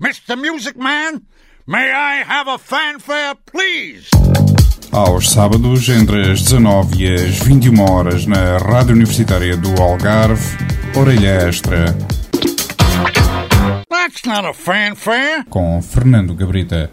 Mr. Music Man, may I have a fanfare, please? Aos sábados, entre as 19 e as 21 horas, na Rádio Universitária do Algarve, Orelha Extra. That's not a fanfare. Com Fernando Gabrita.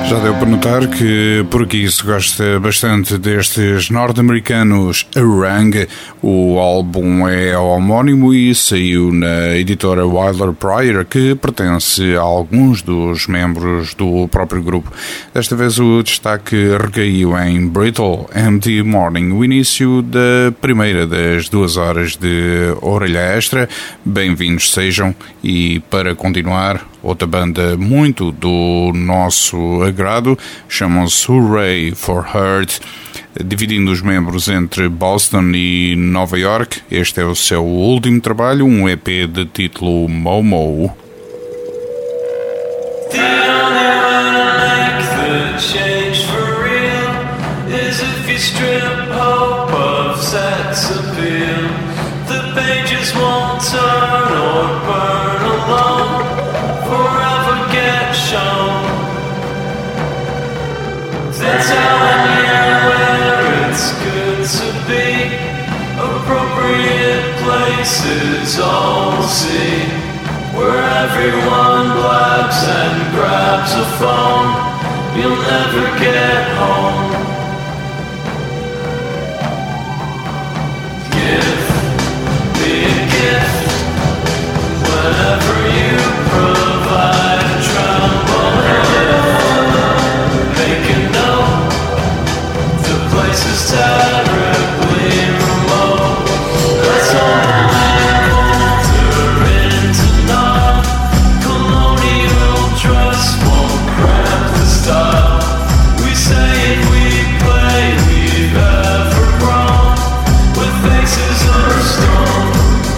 Já deu para notar que por aqui se gosta bastante destes norte-americanos Kerrang! O álbum é homónimo e saiu na editora Wilder Pryor, que pertence a alguns dos membros do próprio grupo. Desta vez o destaque recaiu em Brittle Empty Morning, o início da primeira das 2 horas de Orelha Extra. Bem-vindos sejam, e para continuar, outra banda muito do nosso agrado, chamam-se Hooray for Hurt, dividindo os membros entre Boston e Nova York. Este é o seu último trabalho, um EP de título Momo. Telling you where it's good to be, appropriate places all see, where everyone blabs and grabs a phone, you'll never get home. Give me a gift whenever you provide a tremble and make a note. The place is terribly remote. That's all I enter into non-colonial dress won't cramp the style. We say if we play, we've ever grown with faces of stone.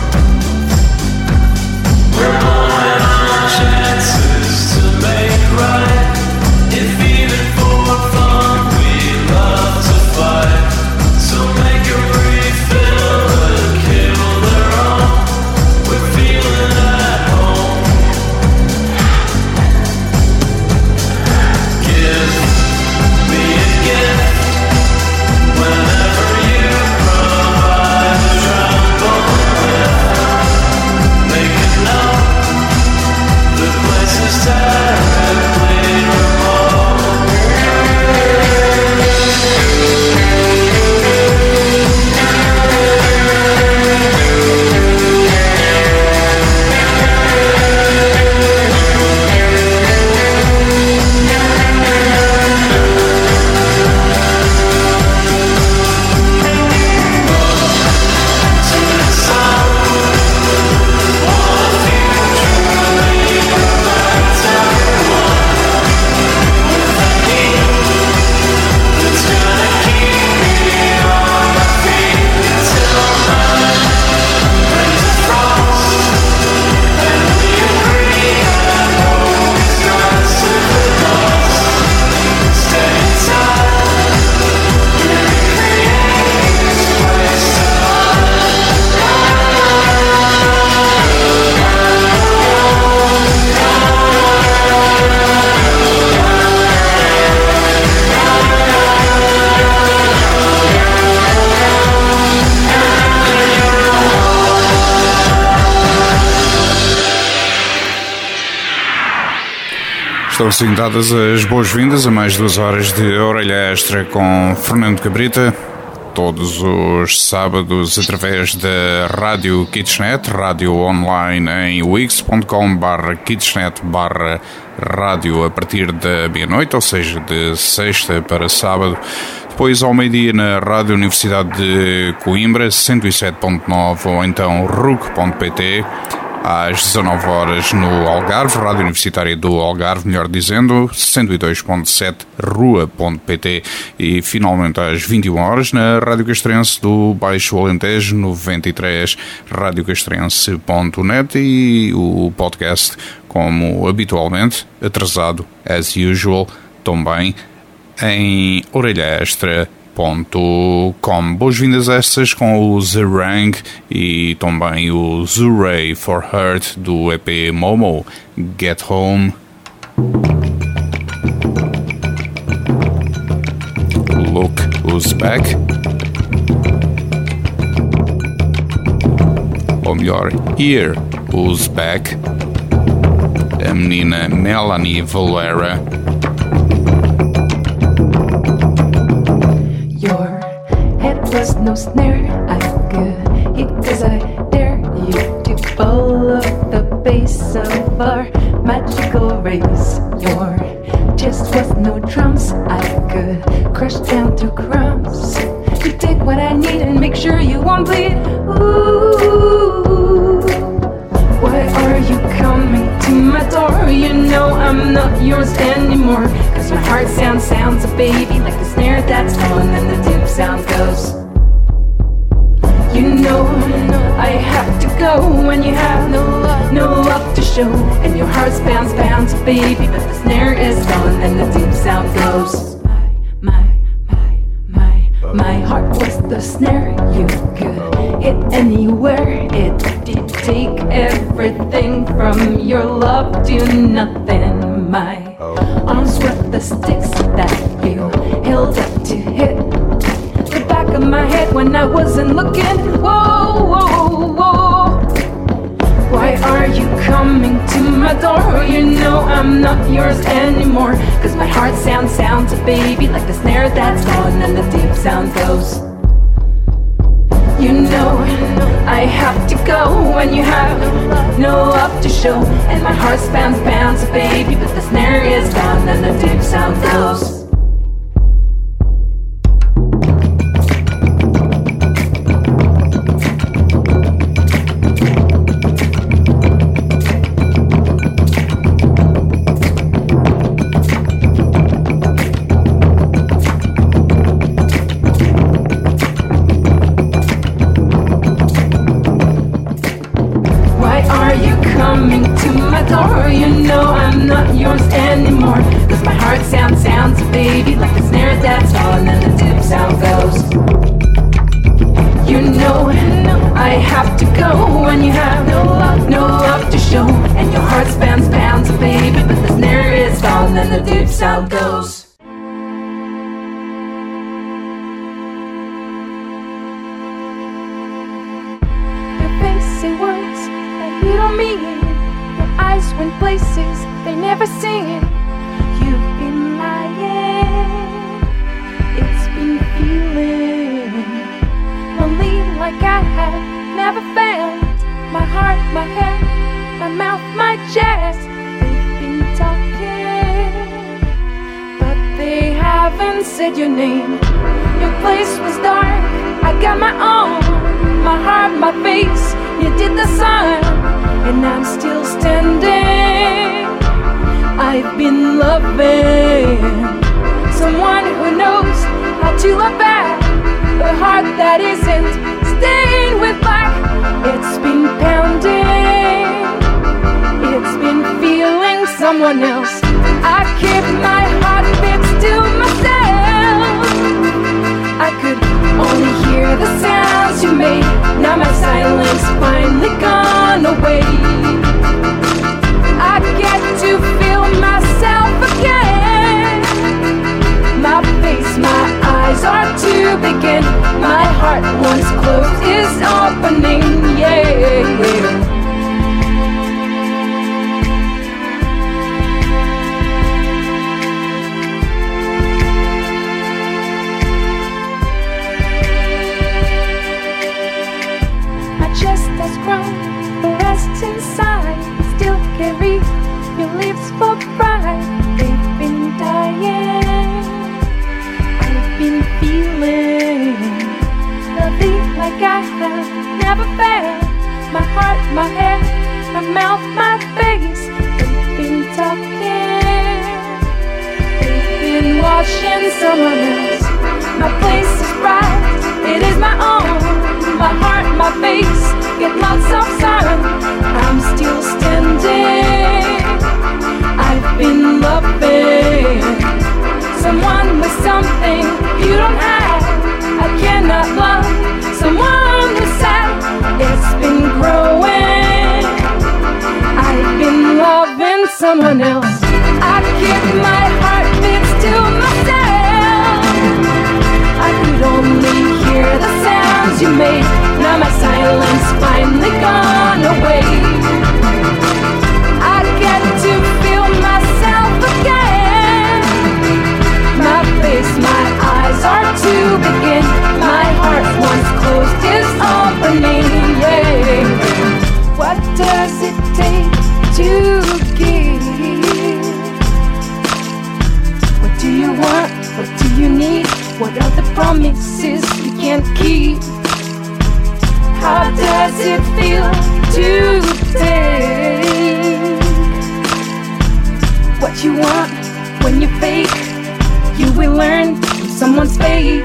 We're blowing on chances to make right. If even for fun we love to fight, so make a refill and kill their own. We're feeling at home. Give me a gift whenever you provide a tremble lift. Make a note, the place is terribly remote. Estão assim dadas as boas-vindas a mais 2 horas de Orelha Extra com Fernando Cabrita, todos os sábados através da Rádio Kitchenet, rádio online em wix.com/kitchenet/rádio a partir da meia-noite, ou seja, de sexta para sábado. Depois ao meio-dia na Rádio Universidade de Coimbra, 107.9, ou então RUC.pt. Às 19 horas no Algarve, Rádio Universitária do Algarve, melhor dizendo, 102.7 rua.pt, e finalmente às 21 horas na Rádio Castrense do Baixo Alentejo, 93 radiocastrense.net, e o podcast, como habitualmente, atrasado, as usual, também em orelhaextra.com. Boas-vindas estas com o Kerrang! E também o Hooray for Hurt do EP Momo, Get Home. Look Who's Back. Ou melhor, Here Who's Back. A menina Melanie Valera. no snare I could hit, 'cause I dare you to follow the pace of our magical race. Your chest was no drums I could crush down to crumbs. You take what I need and make sure you won't bleed. Ooh, why are you coming to my door? You know I'm not yours anymore, 'cause my heart sounds a baby, like the snare that's on and the deep sound goes. You know I have to go when you have no love to show, and your heart bounce a baby, but the snare is gone and the deep sound goes. My heart was the snare you could hit anywhere. It did take everything from your love to nothing. My arms were the sticks that you held up to hit the back of my head when I wasn't looking. Whoa, whoa, whoa. Why are you coming to my door? You know I'm not yours anymore, 'cause my heart sounds a baby, like the snare that's gone and the deep sound goes. You know I have to go when you have no love to show, and my heart bounce a baby, but the snare is gone and the deep sound goes. You know I'm not yours anymore, 'cause my heart sounds a baby, like the snare that's on and the deep sound goes. You know I have to go when you have no love to show, and your heart bounce a baby, but the snare is gone and the deep sound goes. Your face say words that you don't mean. Eyes went places they never seen. You've been lying. It's been feeling lonely like I have never felt. My heart, my head, my mouth, my chest. They've been talking, but they haven't said your name. Your place was dark, I got my own. My heart, my face, you did the sun, and I'm still standing. I've been loving someone who knows how to love back, a heart that isn't stained with black. It's been pounding, it's been feeling someone else. I keep my heartbeats to myself. I could only hear the sounds you made. Now my silence finally gone away. I get to feel myself again. My face, my eyes are to begin. My heart once closed is opening, yeah. Has grown, the rest inside still carry your lips for pride. They've been dying. I've been feeling lovely like I have never felt. My heart, my head, my mouth, my face. They've been talking. They've been watching someone else. My place is bright, it is my own. My heart, my face, get lots of sun. I'm still standing. I've been loving someone with something you don't have. I cannot love someone who's sad. It's been growing. I've been loving someone else. I keep my heartbeats to myself. I could only hear the sounds you made. Now my silence finally gone away. I get to feel myself again. My face, my eyes are to begin. My heart once you need? What are the promises you can't keep? How does it feel to take what you want when you fake? You will learn from someone's face.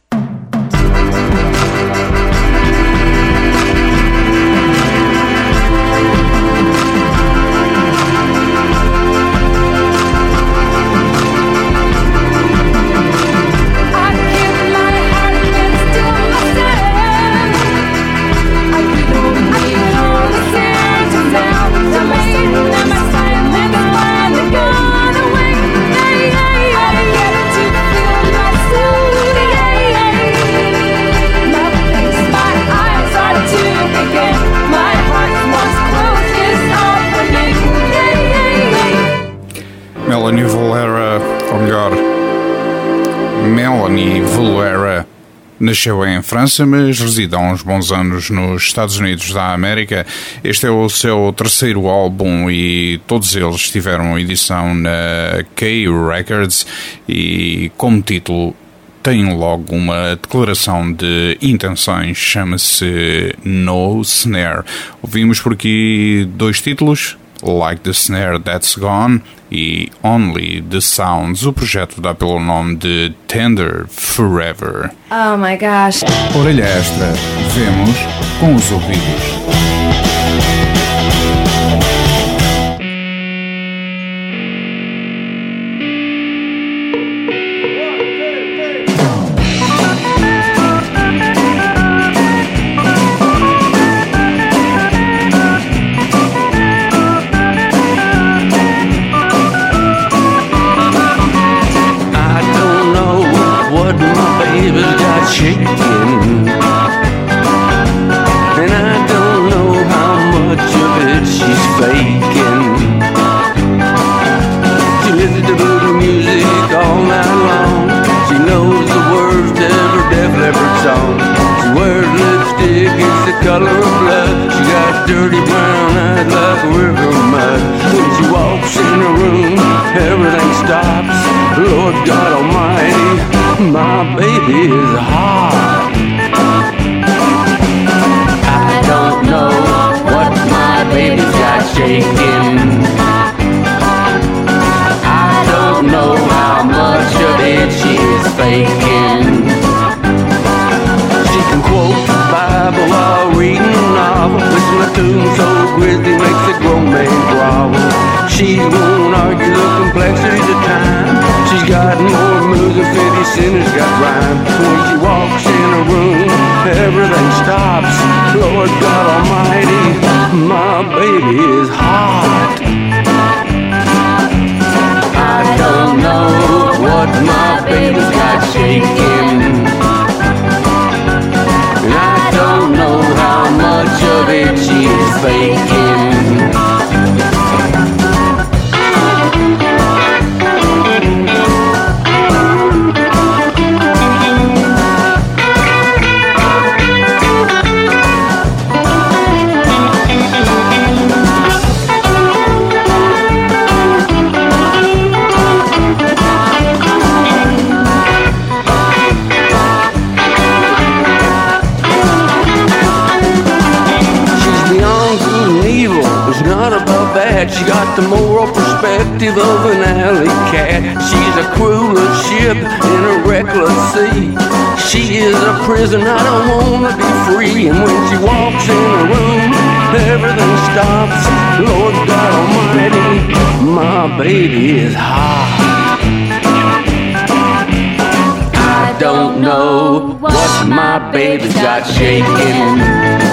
Melanie Valera nasceu em França, mas reside há uns bons anos nos Estados Unidos da América. Este é o seu terceiro álbum e todos eles tiveram edição na K Records e, como título, tem logo uma declaração de intenções, chama-se No Snare. Ouvimos por aqui dois títulos, Like the Snare That's Gone e Only the Sounds. O projeto dá pelo nome de Tender Forever. Oh my gosh. Orelha extra, vemos com os ouvidos. Shaking, and I don't know how much of it she's faking. She listens to voodoo music all night long. She knows the words to every Def Leppard song. She wears lipstick, it's the color of blood. She got dirty brown eyes like a river mud. When she walks in a room, everything stops. Lord God Almighty, my baby is hot. I don't know what my baby's got shaking. I don't know how much of it she's faking. She can quote the Bible while reading a novel. Listen to tune so grizzly makes a grown man grovel. She won't argue the complexities of time. She's got more moves than 50 sinners got rhyme. When she walks in a room, everything stops. Lord God Almighty, my baby is hot. I don't know what my baby's got shaking. And I don't know how much of it she's faking. She got the moral perspective of an alley cat. She's a cruel ship in a reckless sea. She is a prison, I don't wanna be free. And when she walks in a room, everything stops. Lord God Almighty, my baby is hot. I don't know what my baby's got shaking.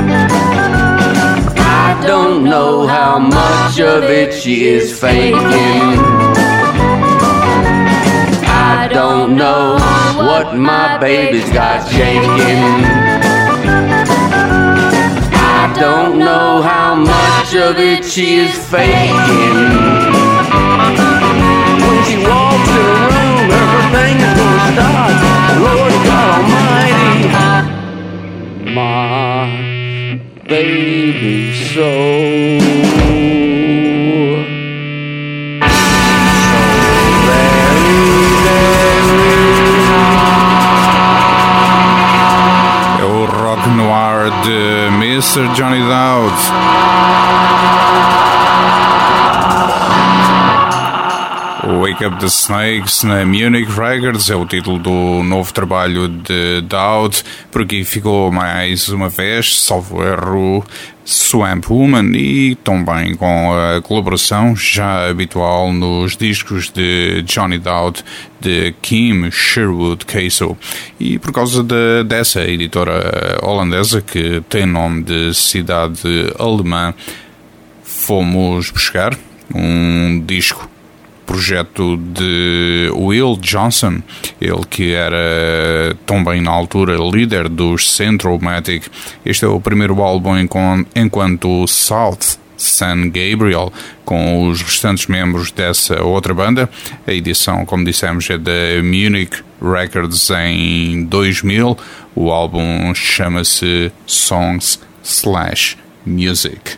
I don't know how much of it she is faking. I don't know what my baby's got shaking. I don't know how much of it she is faking. When she walks in a room, everything is gonna stop. Lord God Almighty, my baby so very, very Mr. Johnny Dowd. Wake Up the Snakes na Munich Records é o título do novo trabalho de Dowd. Por aqui ficou mais uma vez, salvo erro, Swamp Woman, e também com a colaboração já habitual nos discos de Johnny Dowd de Kim Sherwood Castle. E por causa dessa editora holandesa que tem nome de cidade alemã, fomos buscar um disco, projeto de Will Johnson, ele que era também na altura líder dos Centromatic. Este é o primeiro álbum enquanto South San Gabriel, com os restantes membros dessa outra banda. A edição, como dissemos, é da Munich Records em 2000. O álbum chama-se Songs/Music.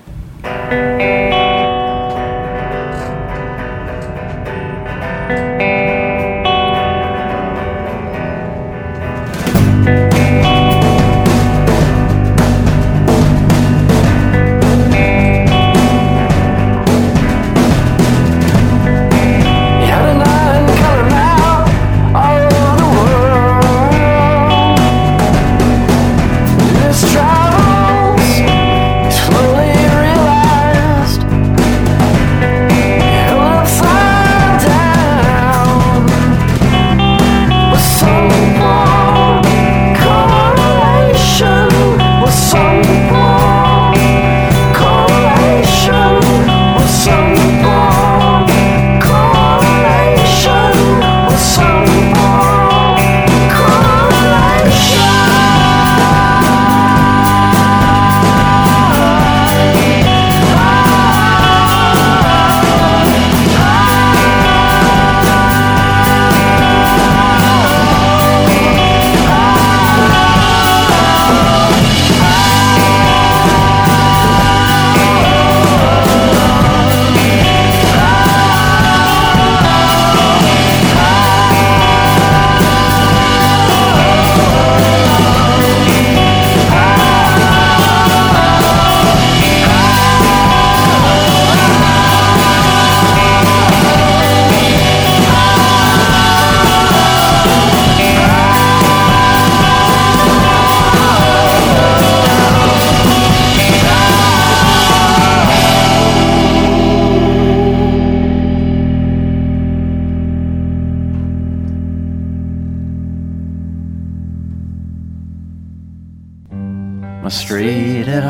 My street, it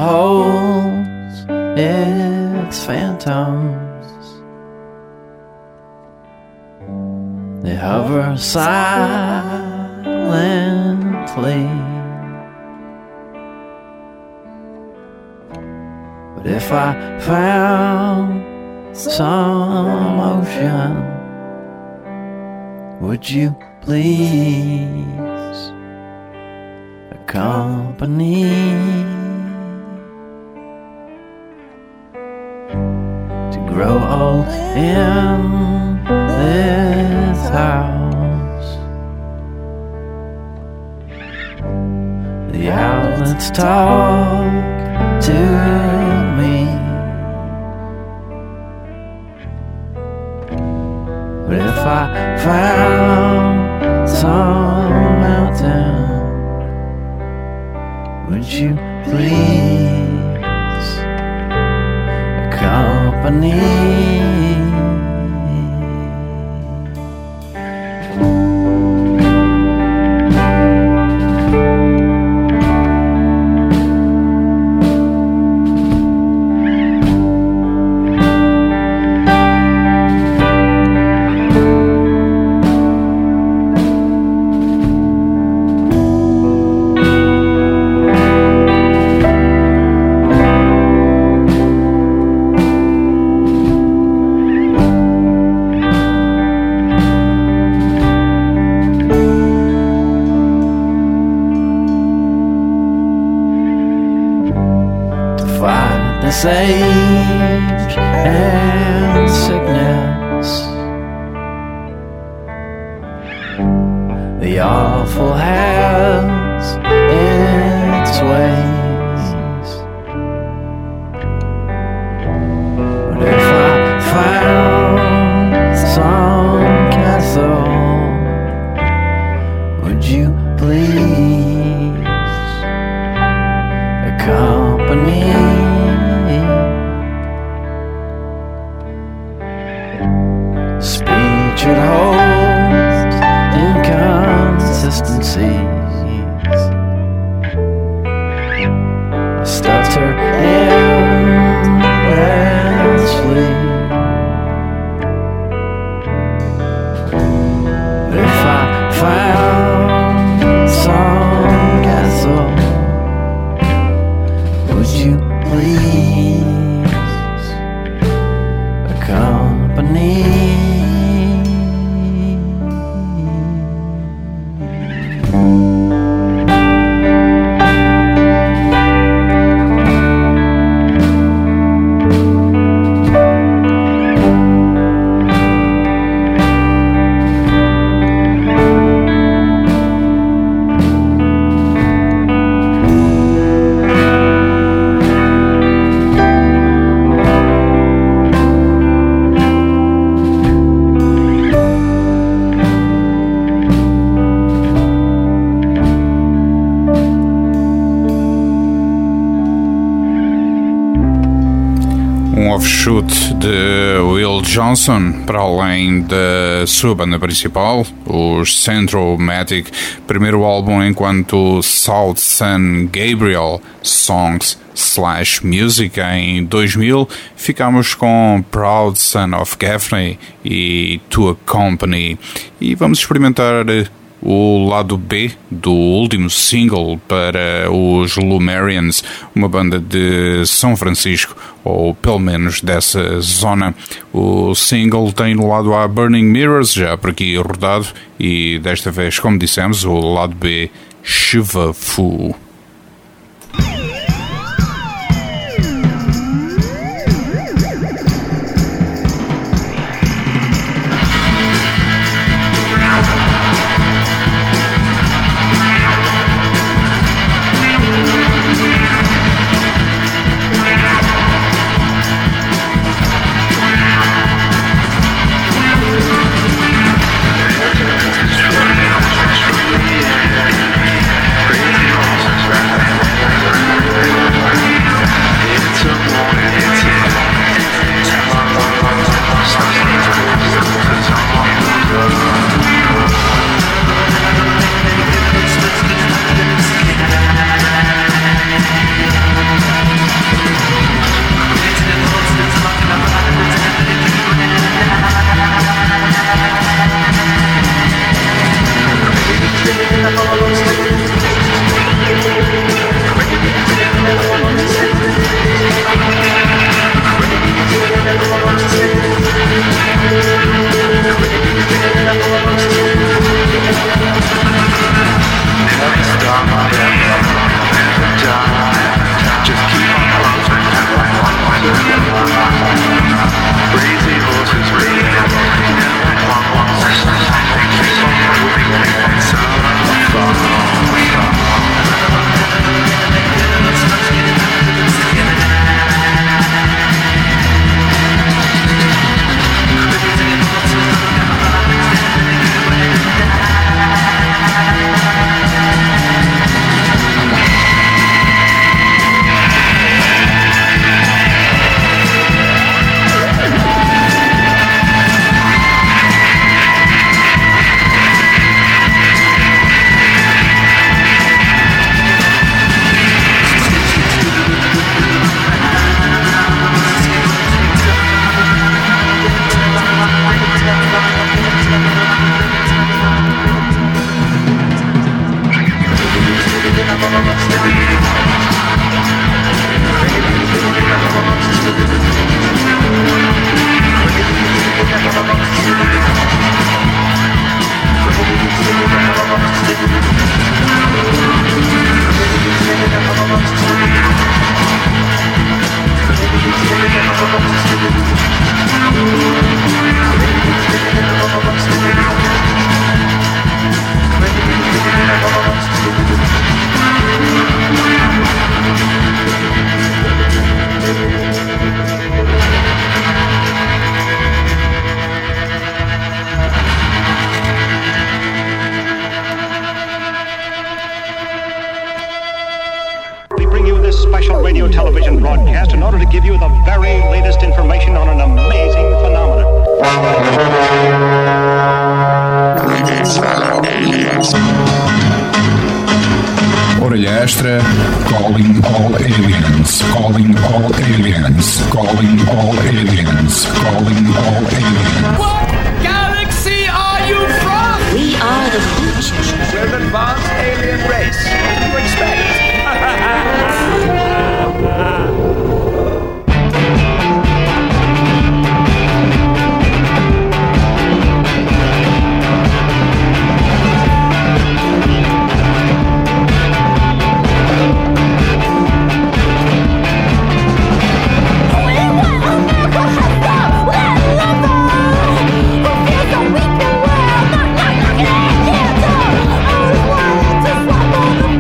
holds its phantoms. They hover silently. But if I found some ocean, would you please accompany to grow old in this house? The outlets talk to me, but if I found some mountain, would you please accompany? Age and sickness, the awful has its ways. offshoot de Will Johnson, para além da sua banda principal, os Centromatic, primeiro álbum enquanto South Sun Gabriel Songs / Music. Em 2000 ficamos com Proud Son of Gaffney e To A Company, e vamos experimentar o lado B do último single para os Lumerians, uma banda de São Francisco, ou pelo menos dessa zona. O single tem no lado A Burning Mirrors, já por aqui rodado, e desta vez, como dissemos, o lado B, Chuva Fu. We're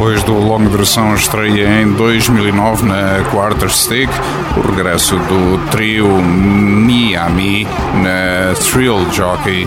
depois do longa duração estreia em 2009 na Quarter Stick, o regresso do trio Miami na Thrill Jockey.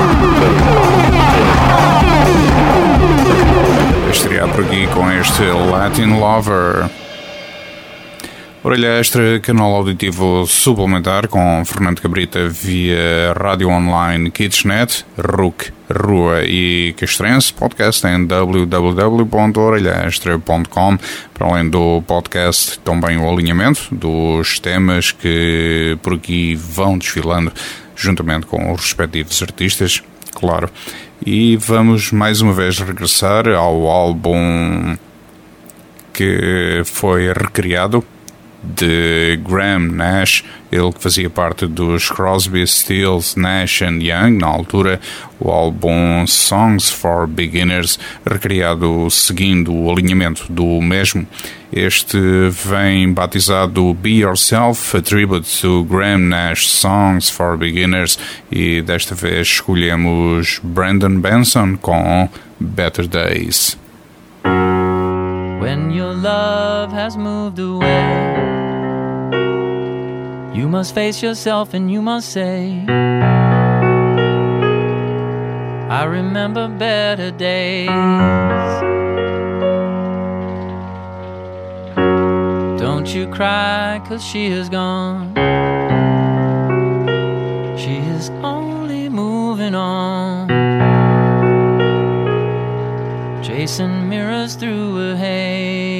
Estrear por aqui com este Latin Lover. Orelha Extra, canal auditivo suplementar com Fernando Cabrita via rádio online Kidsnet, RUC, Rua e Castrense. Podcast em www.orelhaextra.com. Para além do podcast, também o alinhamento dos temas que por aqui vão desfilando, juntamente com os respectivos artistas, claro. E vamos mais uma vez regressar ao álbum que foi recriado de Graham Nash, ele que fazia parte dos Crosby, Stills, Nash & Young, na altura, o álbum Songs for Beginners, recriado seguindo o alinhamento do mesmo. Este vem batizado Be Yourself, a tribute to Graham Nash Songs for Beginners, e desta vez escolhemos Brandon Benson com Better Days. When your love has moved away, you must face yourself and you must say, I remember better days. Don't you cry, 'cause she is gone. She is only moving on, chasing mirrors through a haze.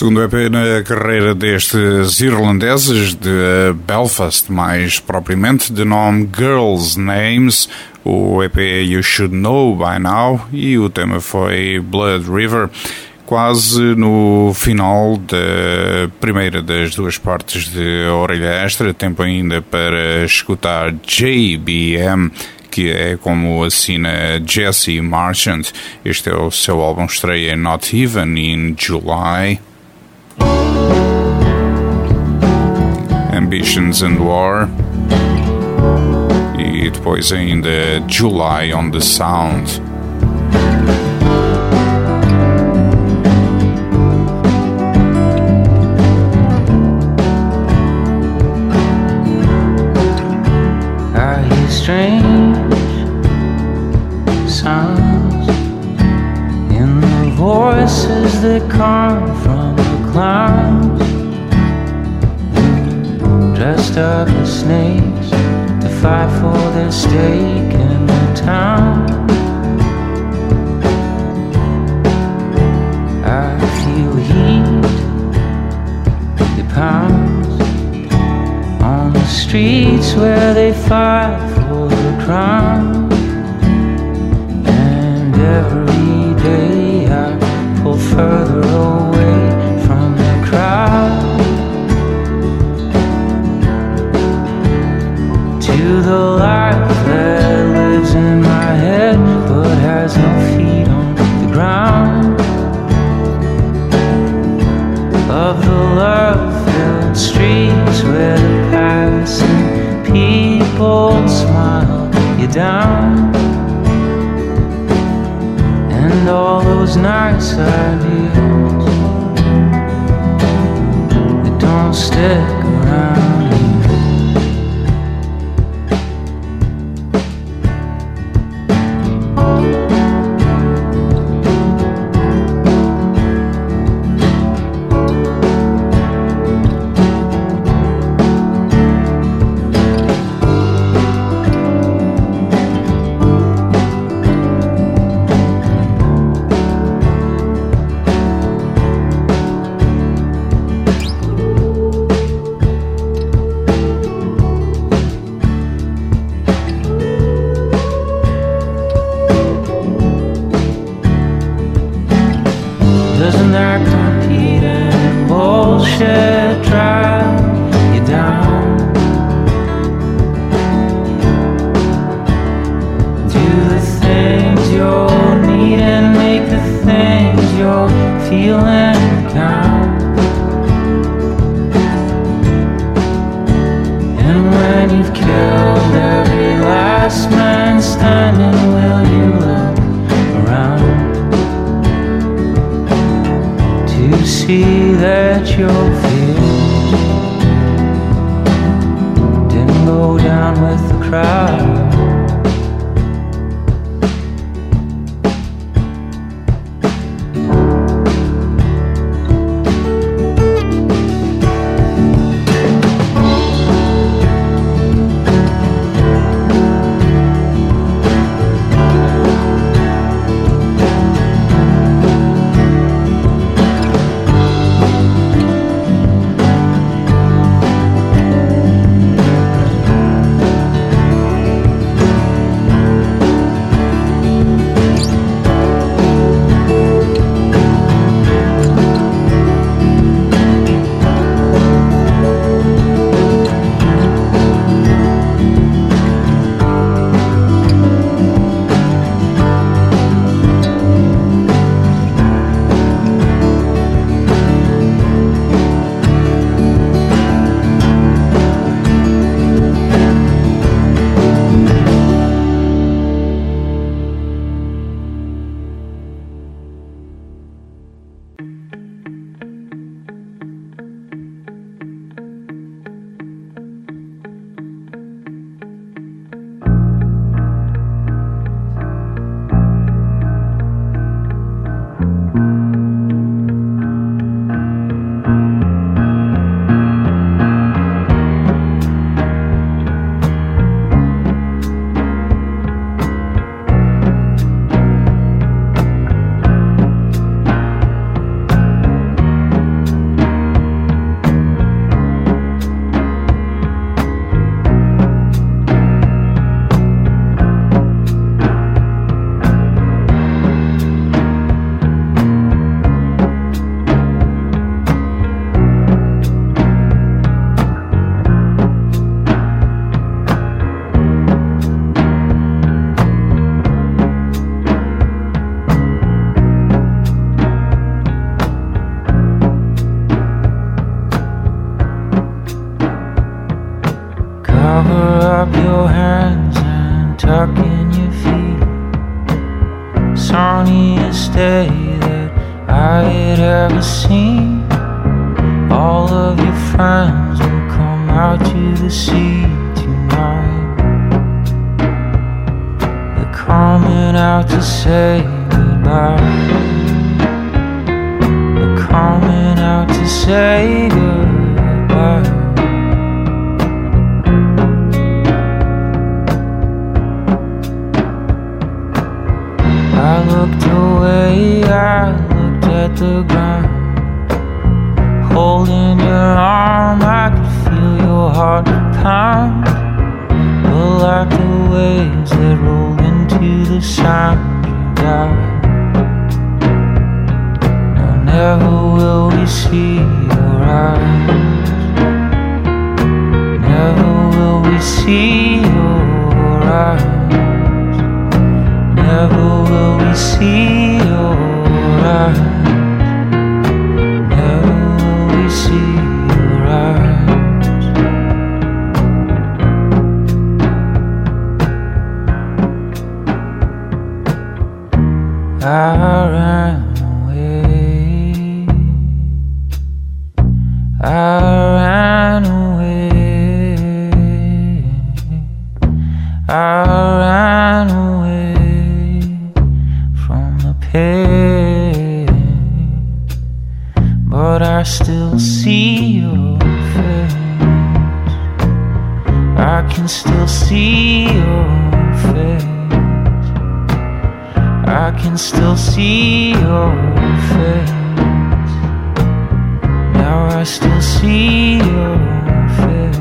segundo EP na carreira destes irlandeses de Belfast, mais propriamente, de nome Girls' Names. O EP You Should Know By Now e o tema foi Blood River. Quase no final da primeira das duas partes de Orelha Extra, tempo ainda para escutar JBM, que é como assina Jesse Marchant. Este é o seu álbum estreia Not Even in July. Ambitions and War. E depois ainda July on the Sound. Strange sounds in the voices that come from the clouds, dressed up as snakes to fight for their stake in the town. I feel heat, it pounds on the streets where they fight for the crown. And every day I pull further away from the crowd, to the life that lives in my head but has no feet on the ground, of the love-filled streets where the passing people smile you down, and all those nice ideas that don't stick around here. Doesn't that competing bullshit drag you down? Do the things you're needing make the things you're feeling count? And when you've killed every last man standing, will you look around to see that your fears didn't go down with the crowd? happiest day that I had ever seen. All of your friends will come out to the sea tonight. They're coming out to say goodbye. They're coming out to say goodbye. I looked away, I looked at the ground. Holding your arm, I could feel your heart pound. But like the waves that rolled into the sound, you died. No, never will we see your eyes. Never will we see your eyes. Never will we see your eyes. I ran away. I ran away. I ran away from the pain, but I still see your face. I can still see your face. I can still see your face. Now I still see your face.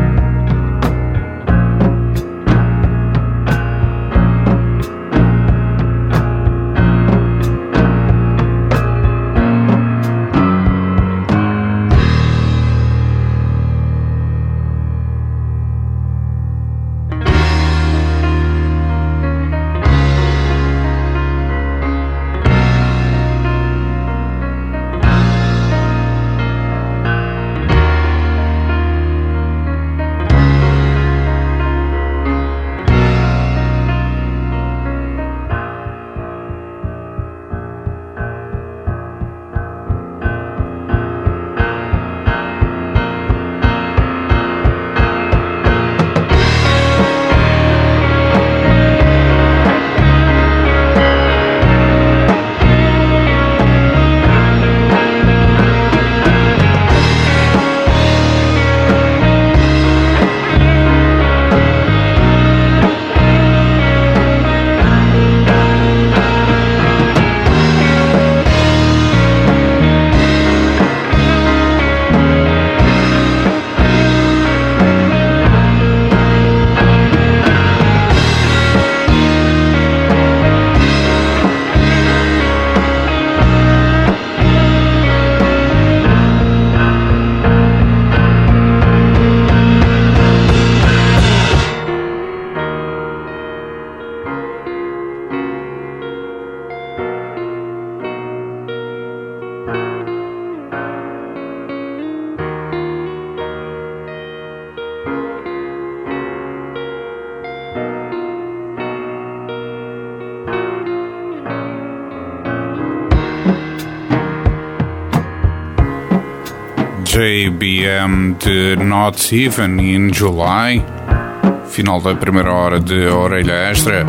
JBM de Not Even in July, final da primeira hora de Orelha Extra,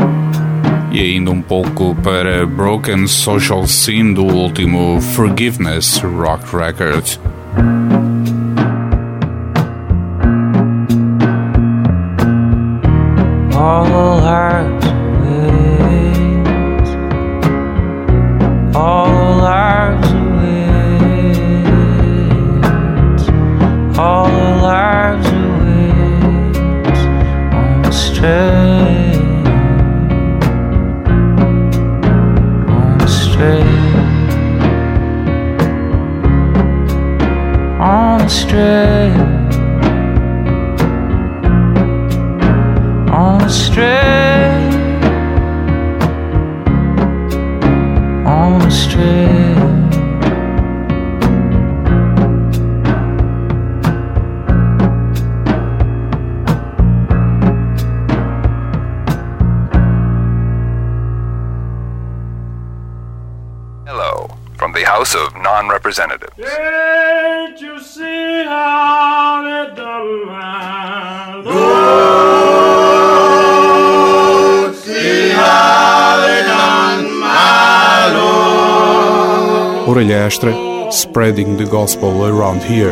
e ainda um pouco para Broken Social Scene do último Forgiveness Rock Record. All the lives await, all the lives await, all the lives await on the straight, on the straight, on the straight. Straight on the straight. the House of Non-Representatives. Can't you see how they done my Lord, see how they done my Lord. Orelha Extra, spreading the gospel around here.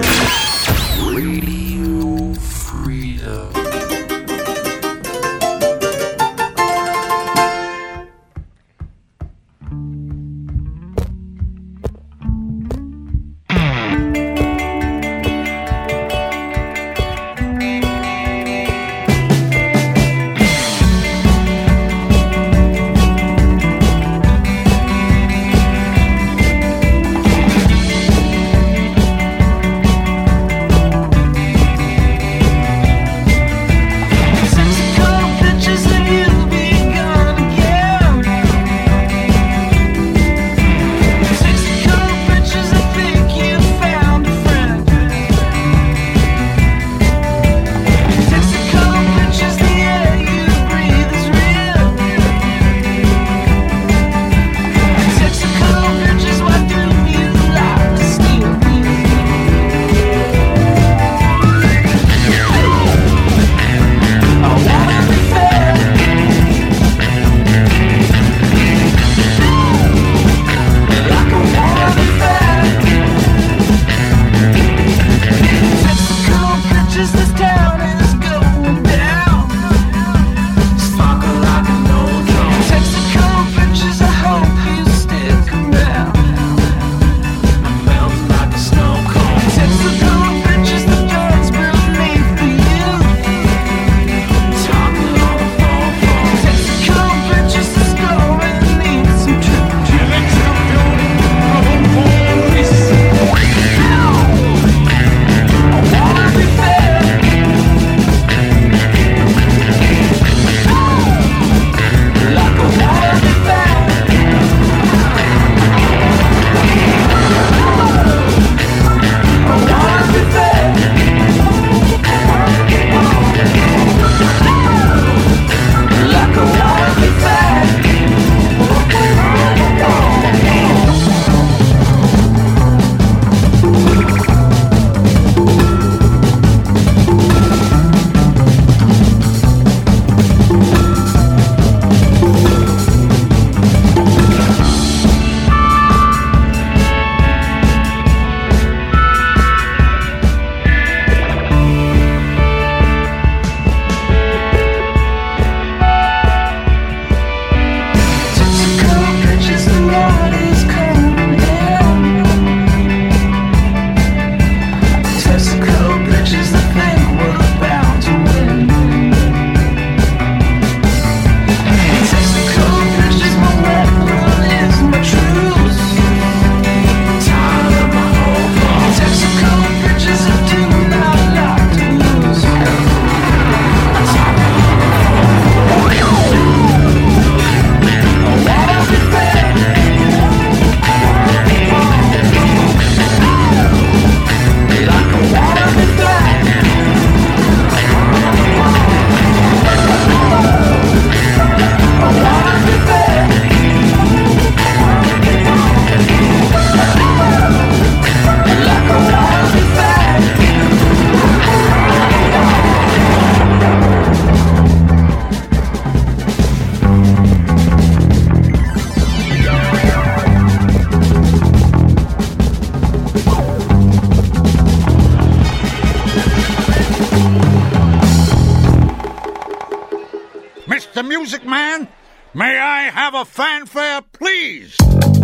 Mr. Music Man, may I have a fanfare, please?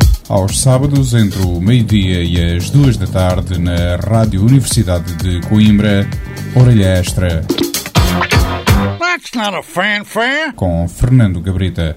Aos sábados, entre o meio-dia e as 2 da tarde, na Rádio Universidade de Coimbra, Orelha Extra. That's not a fanfare. Com Fernando Gabrita.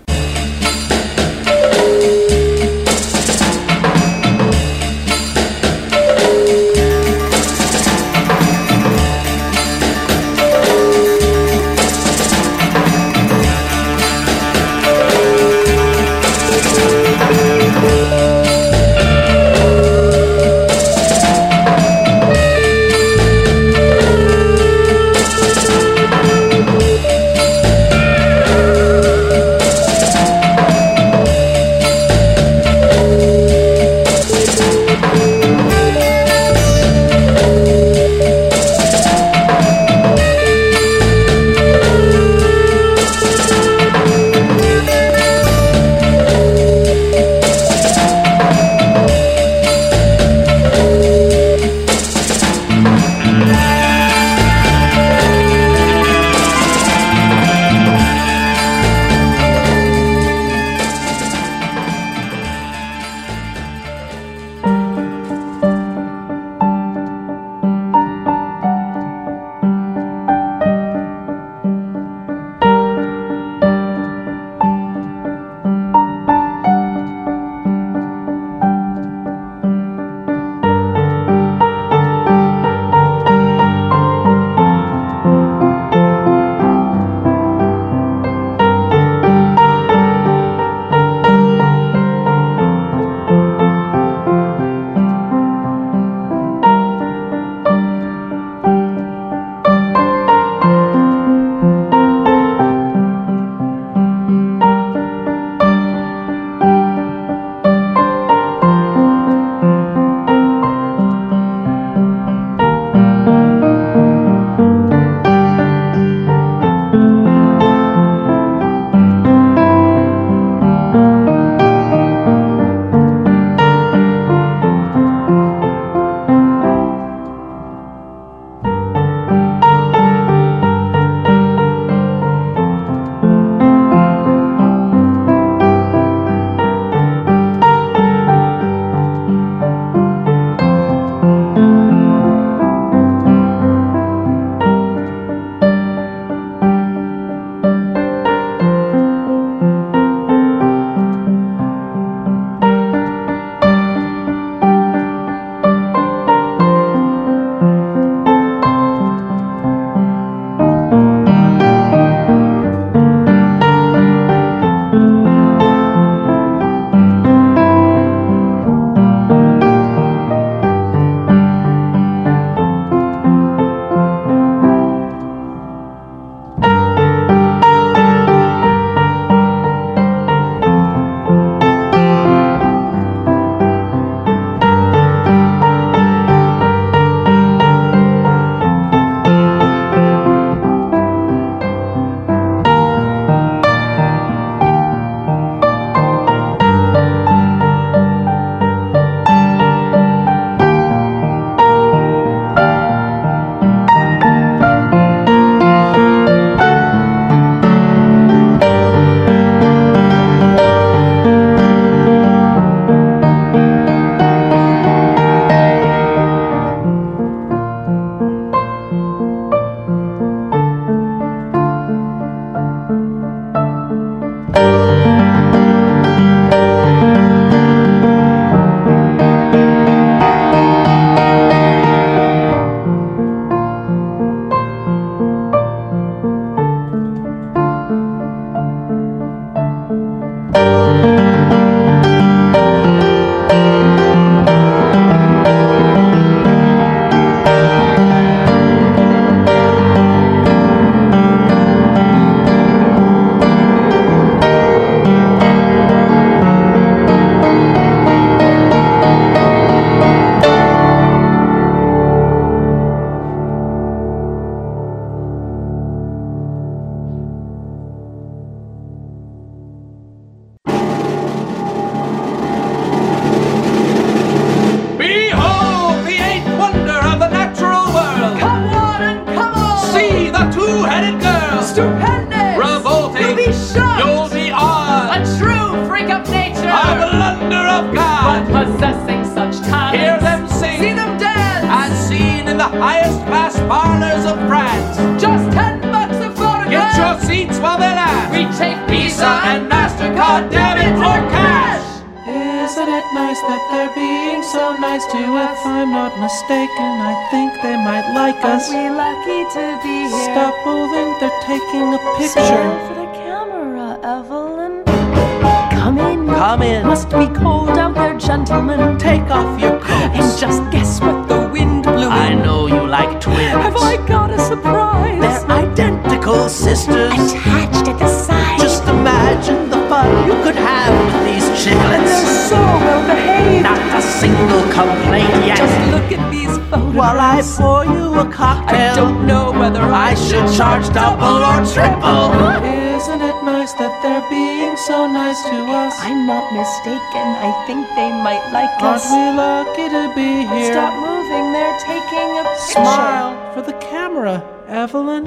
possessing such talent. Hear them sing, See them dance, as seen in the highest class parlors of France. just $10 a photograph. Get your seats while they last. We take Visa and MasterCard, debit or cash. Isn't it nice that they're being so nice to us? If I'm not mistaken, I think they might like us. Are we lucky to be here? Stop moving, they're taking a picture. Smile for the camera, Evelyn. Come in. Come in. Must be cold out there, gentlemen. Take off your And coats. just guess what the wind blew in. I know you like twins. Have I got a surprise? They're identical sisters. Attached at the side. Just imagine the fun you could have with these chiclets. They're so well behaved. Not a single complaint yet. Just look at these photographs. While I pour you a cocktail, I don't know whether I should charge double or triple. Isn't it nice that they're being so nice to us? I'm not mistaken. I think they might like Aren't us. we lucky to be here? Stop moving. They're taking a picture. Smile for the camera, Evelyn.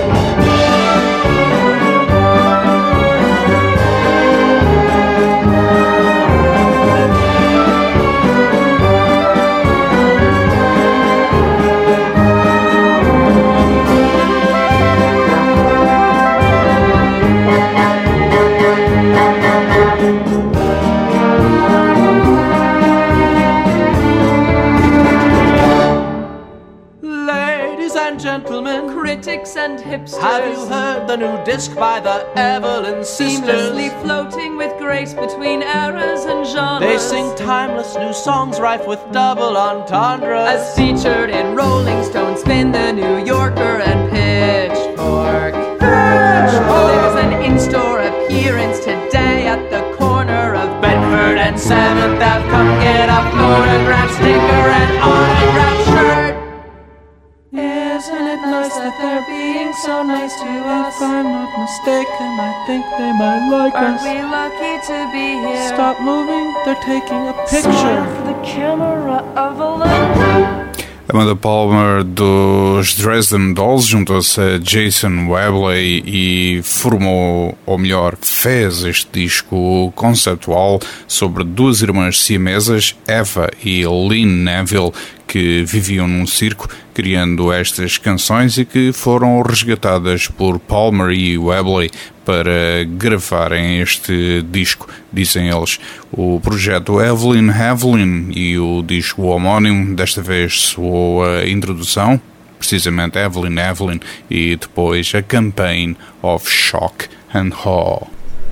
Ladies and gentlemen, Critics and hipsters, have you heard the new disc by the Evelyn seamlessly sisters? floating with grace between eras and genres. They sing timeless new songs rife with double entendres. As featured in Rolling Stone, Spin, The New Yorker, and Pitchfork. There's an in-store appearance today at the corner of Bedford and 7th Ave, come get a photograph sticker and autograph shirt. Isn't it nice that they're being so nice to us? If I'm not mistaken, I think they might like Aren't us. we lucky to be here? Stop moving, they're taking a Smile picture. for the camera, Evelyn. Amanda Palmer dos Dresden Dolls juntou-se a Jason Webley e formou, ou melhor, fez este disco conceptual sobre duas irmãs siamesas, Eva e Lynn Neville, que viviam num circo, criando estas canções e que foram resgatadas por Palmer e Webley para gravarem este disco, dizem eles. O projeto Evelyn e o disco homónimo, desta vez soou a introdução, precisamente Evelyn, e depois a Campaign of Shock and Awe.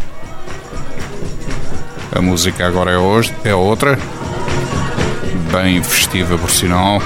A música agora é outra, bem festiva por sinal.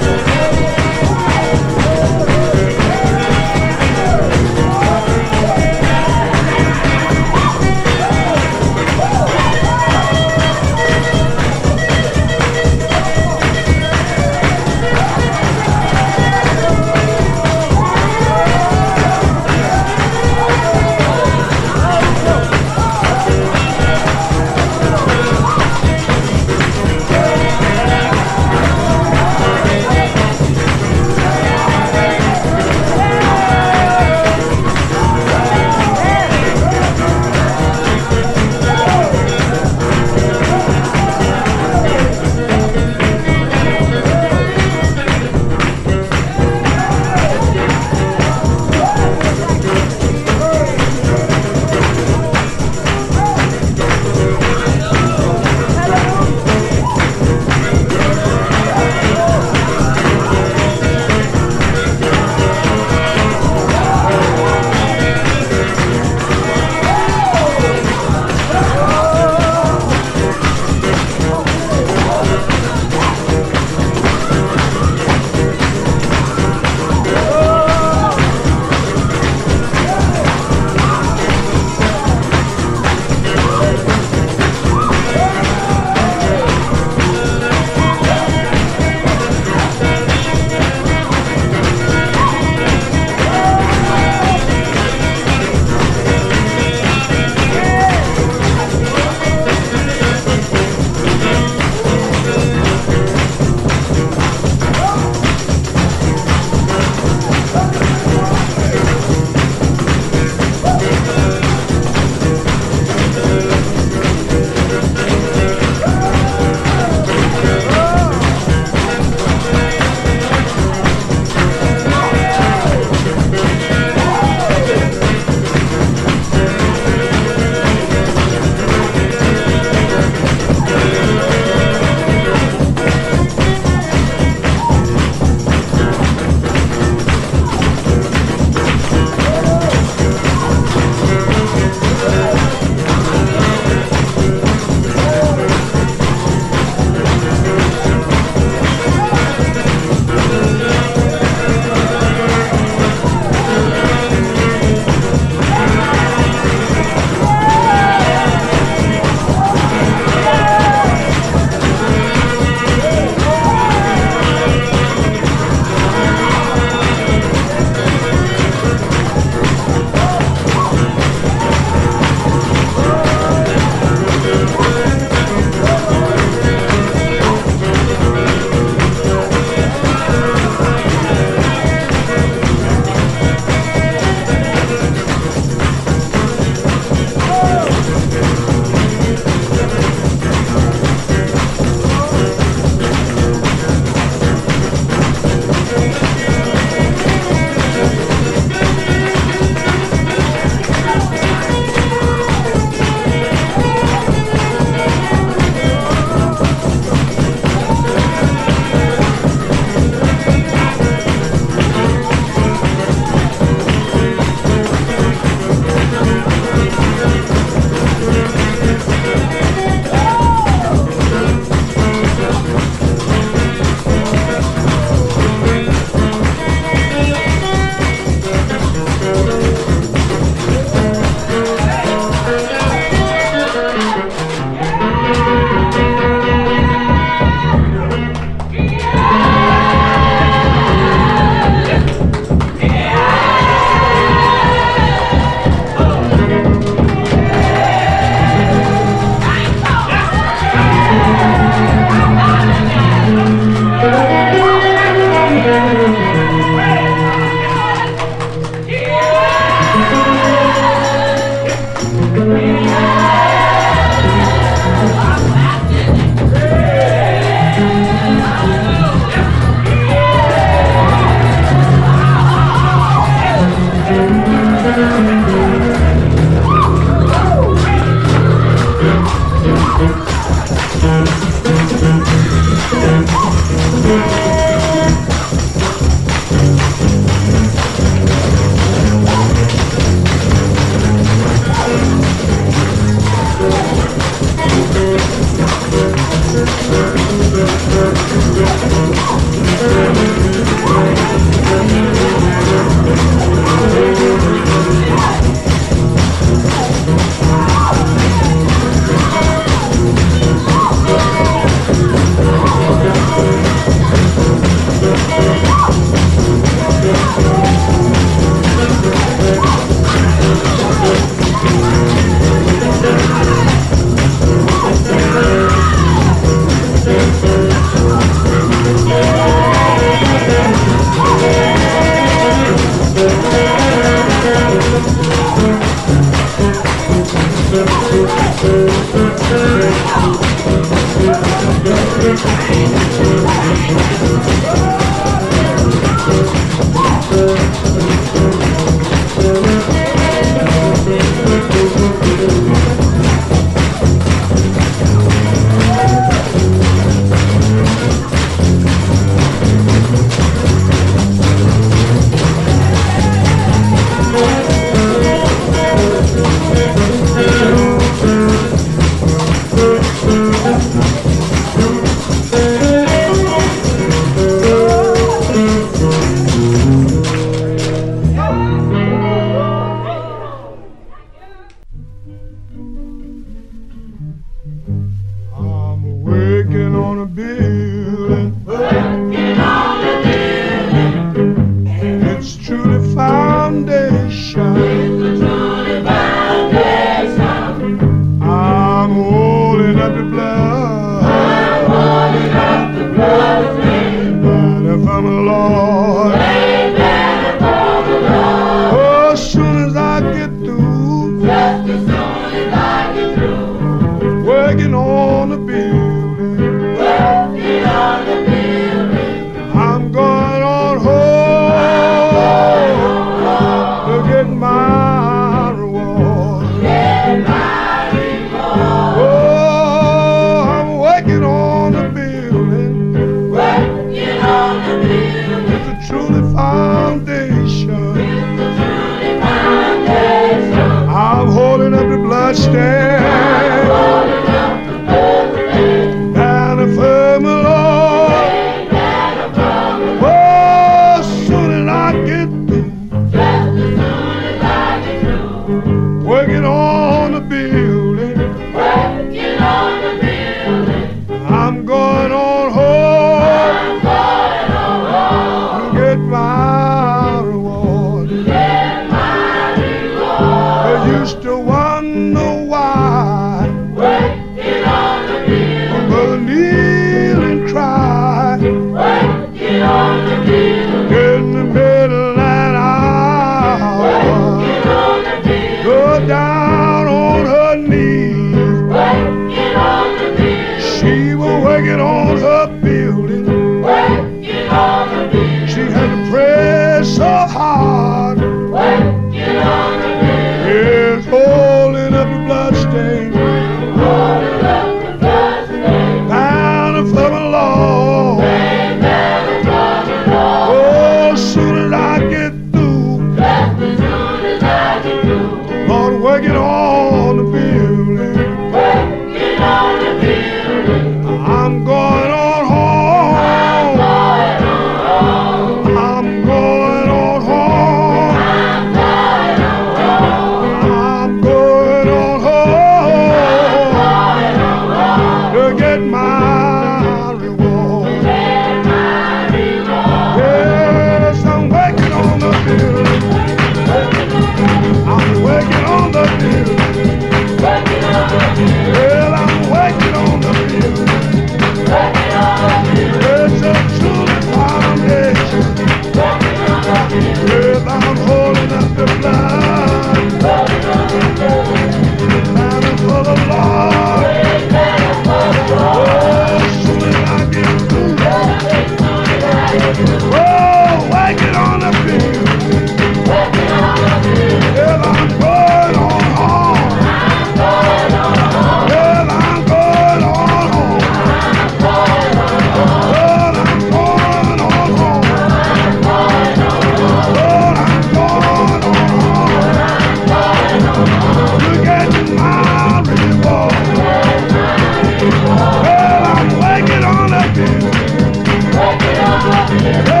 Yeah.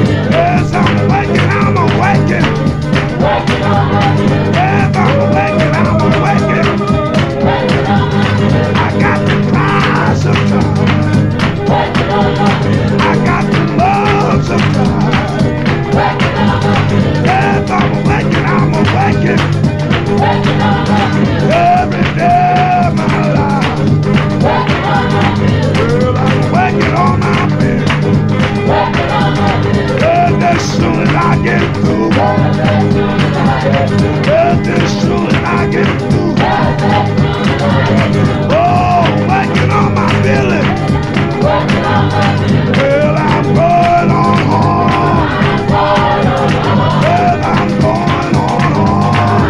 Yes, I'm waking, I'm awaking. Yes, I'm awaking, I'm awaking. I got the cries of God. I got the loves of God. Yes, I'm awaking, I'm awaking. Every day of my life. Girl, I'm waking on my bed. As soon as I get through, as soon as I get through, oh, waking on my belly. Well, I'm going on home. Well, I'm going on home.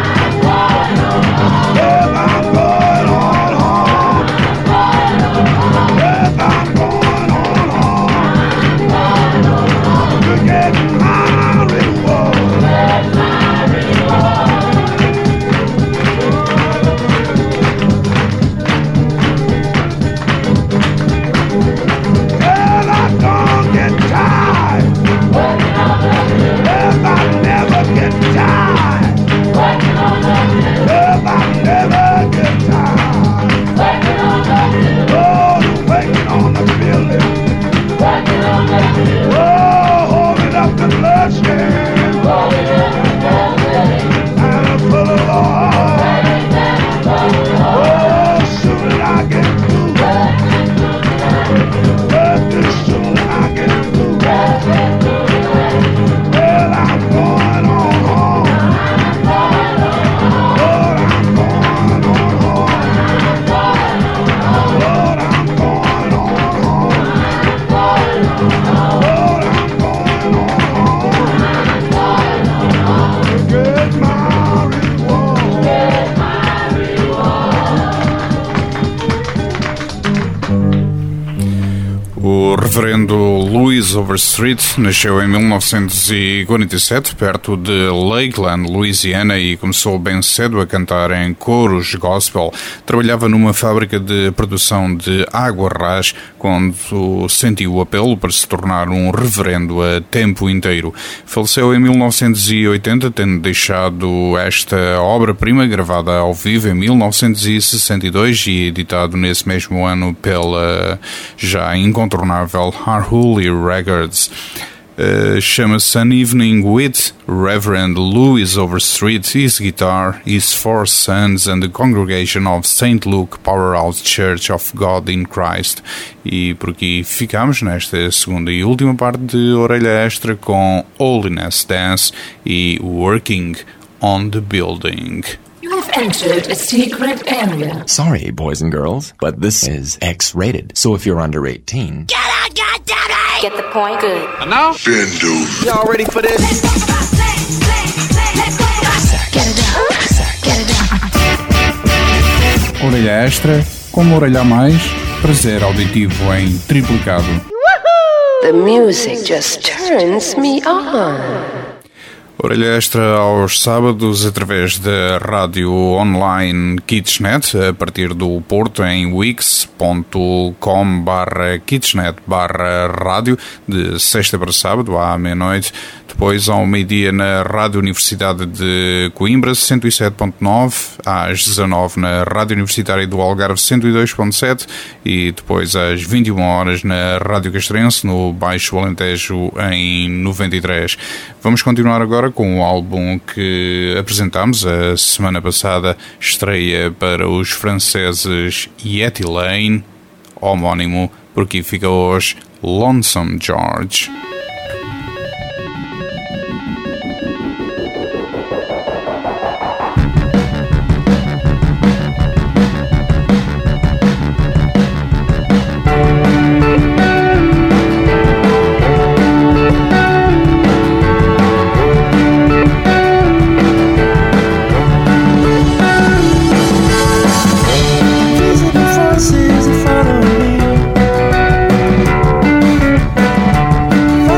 Well, I'm going on home. Well, I'm going on home. To get my reward. Well, I don't get tired. Well, I never get tired. Well, I never get tired. Oh, the waking on the building. Oh, holding up the bloodstream. And I'm full of love. Oh, soon as I get through. But as soon as I get through. Well, I'm going on home. Lord, I'm going on home. Lord, I'm going on home. Lord, I'm going on home. Get my reward. O reverendo Louis Overstreet nasceu em 1947, perto de Lakeland, Louisiana, e começou bem cedo a cantar em coros gospel. Trabalhava numa fábrica de produção de água ras quando sentiu o apelo para se tornar um reverendo a tempo inteiro. Faleceu em 1980, tendo deixado esta obra-prima gravada ao vivo em 1962 e editado nesse mesmo ano pela já incontornável Harhoolie Records. Chama-se An Evening with Reverend Louis Overstreet, his guitar, his four sons and the congregation of St. Luke Powerhouse Church of God in Christ. E por aqui ficamos nesta segunda e última parte de Orelha Extra com Holiness Dance e Working on the Building. You've entered a secret area. Sorry, boys and girls, but this is X-rated. So if you're under 18... Get out, goddammit! Get the point? Good. And now? Bindu. Y'all ready for this? Get it down. Get it down. Orelha Extra, como orelha a mais, prazer auditivo em triplicado. The music just turns me on. Orelha Extra aos sábados através da rádio online Kitchenet, a partir do Porto em wix.com/kitchenet/rádio, de sexta para sábado à meia-noite. Depois ao meio-dia na Rádio Universidade de Coimbra 107.9, às 19 na Rádio Universitária do Algarve 102.7 e depois às 21 horas na Rádio Castrense no Baixo Alentejo em 93. Vamos continuar agora com o álbum que apresentámos a semana passada, estreia para os franceses Yeti Lane, homónimo, por aqui fica hoje Lonesome George. Voices follow me.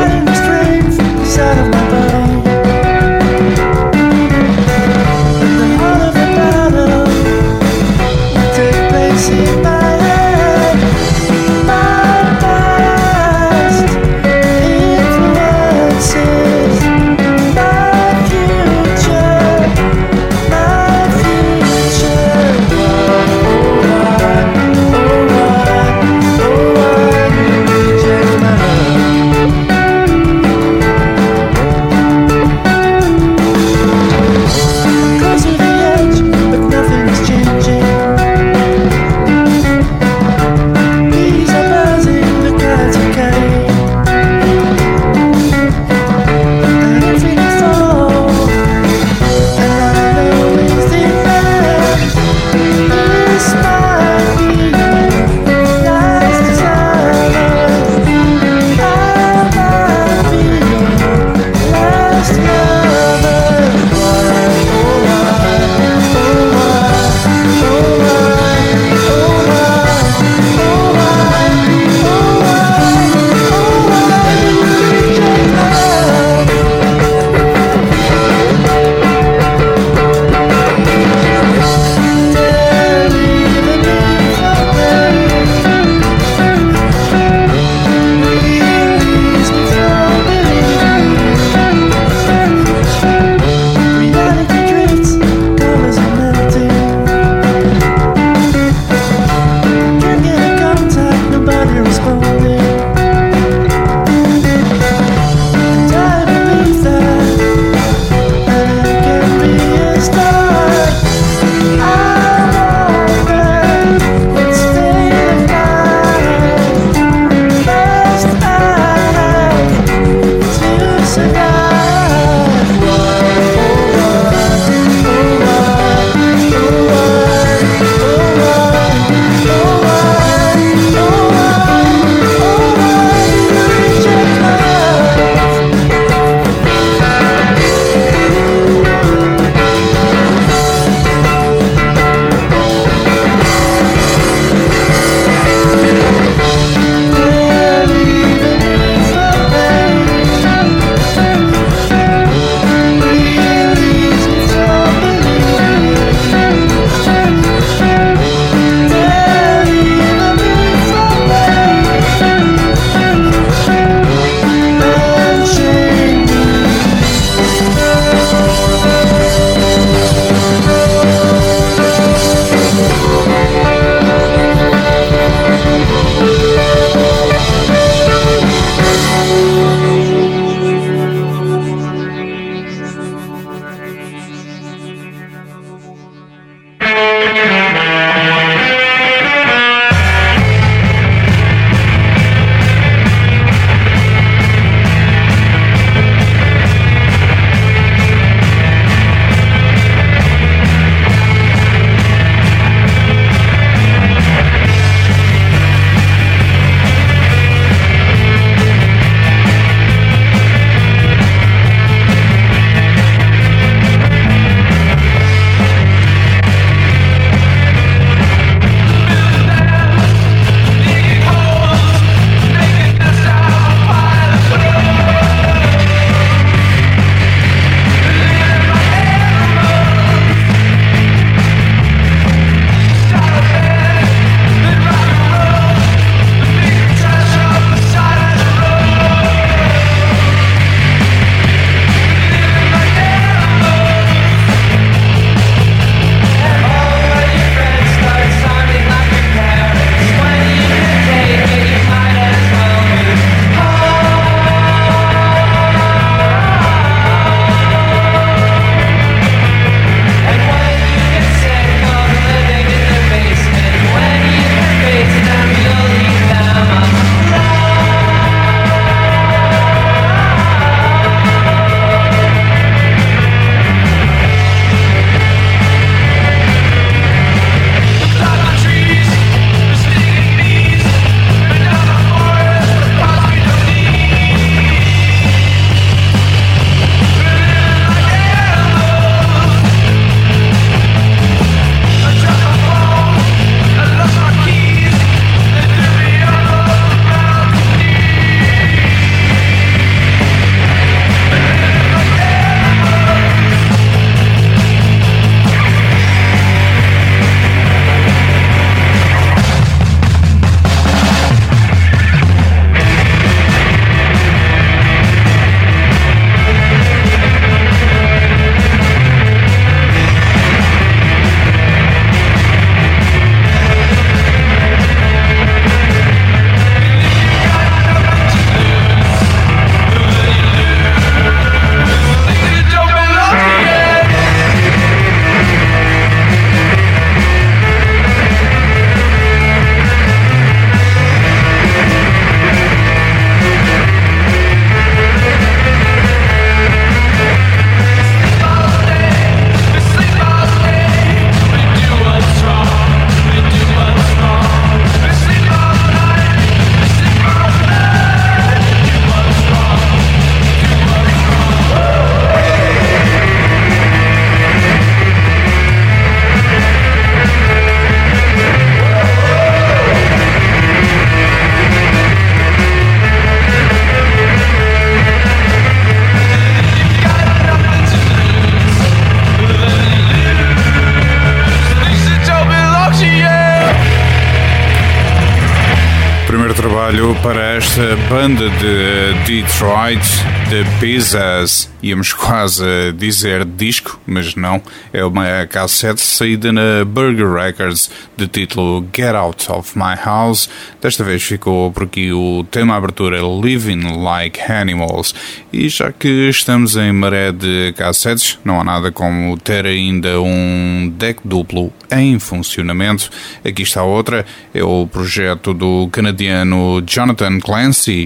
trabalho para esta banda de Detroit, The Pizzas. Íamos quase a dizer disco, mas não. É uma cassete saída na Burger Records de título Get Out of My House. Desta vez ficou por aqui o tema abertura Living Like Animals. E já que estamos em maré de cassetes, não há nada como ter ainda um deck duplo em funcionamento. Aqui está outra, é o projeto do canadiano Jonathan Clancy,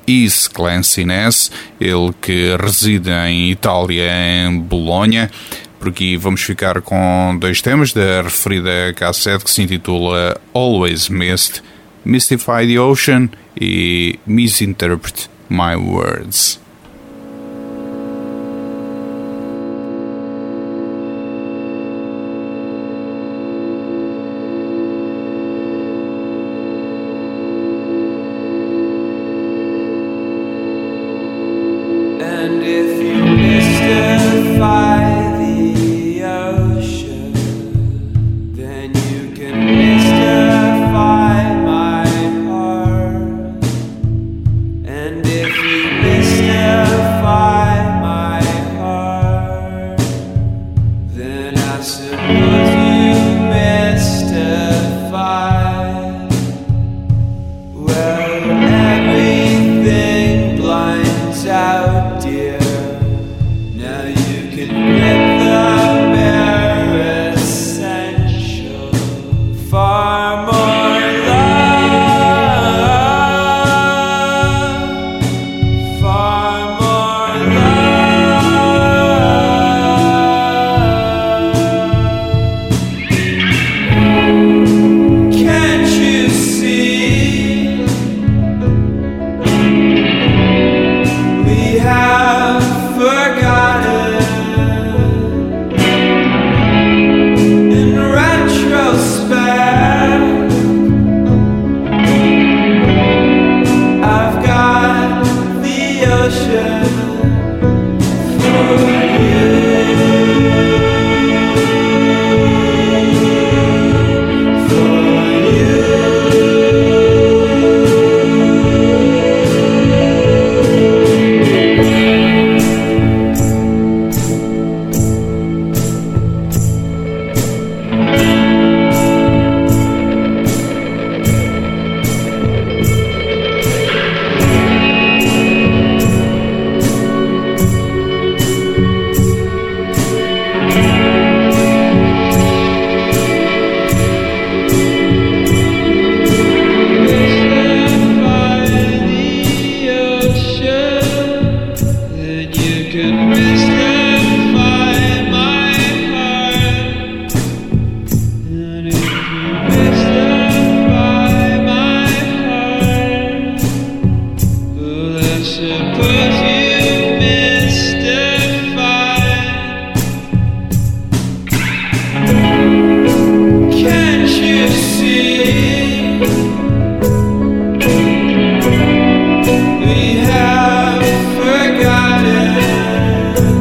Is Clancy Ness, ele que reside em Itália, em Bolonha. Por aqui vamos ficar com 2 temas da referida cassete que se intitula Always Missed, Mystify the Ocean e Misinterpret My Words. And if you mystify the ocean, then you can mystify my heart. And if you mystify my heart, then I suppose you mystify, well, everything blinds out, dear. Now you can grip the bare essential. Far more love, far more love. Can't you see? We have forgotten in retrospect. I've got the ocean for you, for you. We have forgotten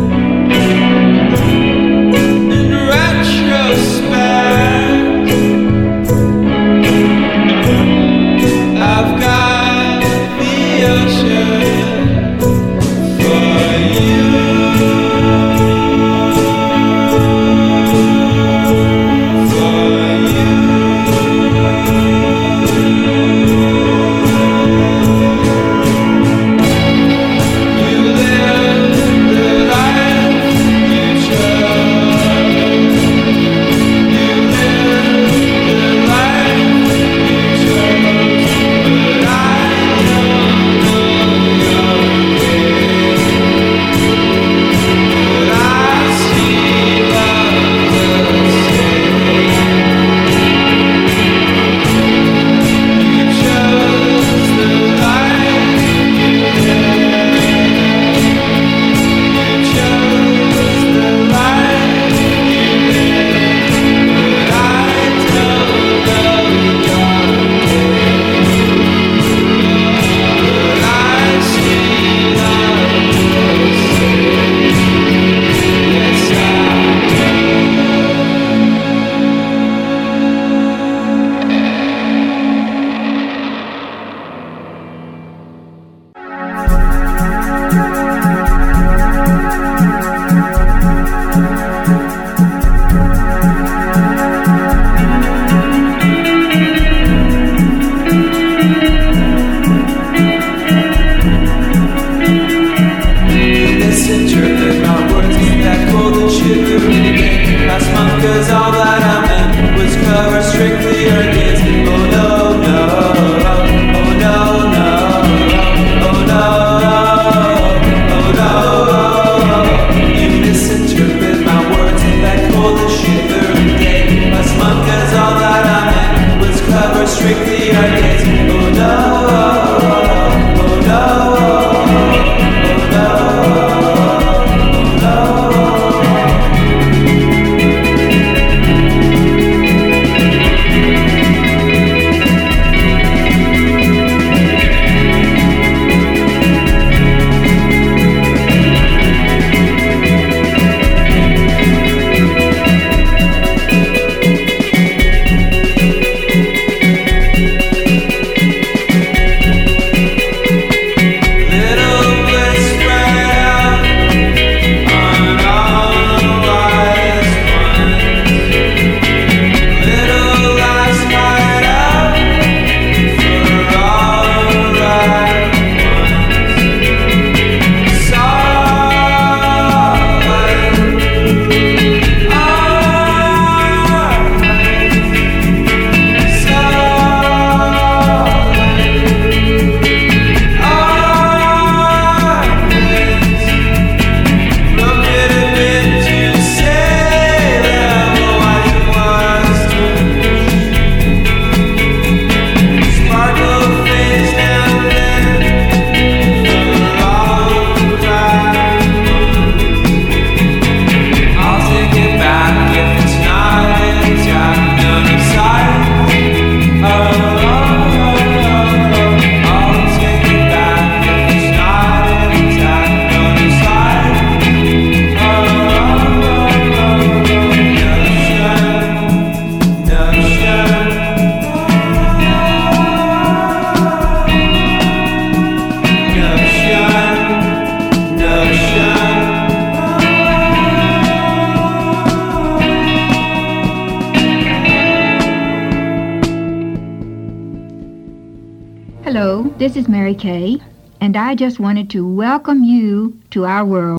This is Mary Kay, and I just wanted to welcome you to our world.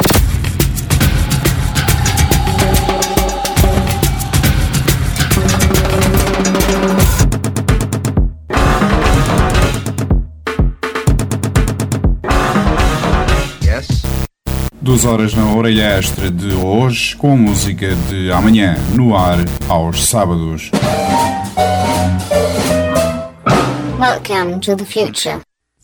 Yes. 2 horas na orelha extra de hoje, com a música de amanhã no ar aos sábados. Welcome to the future.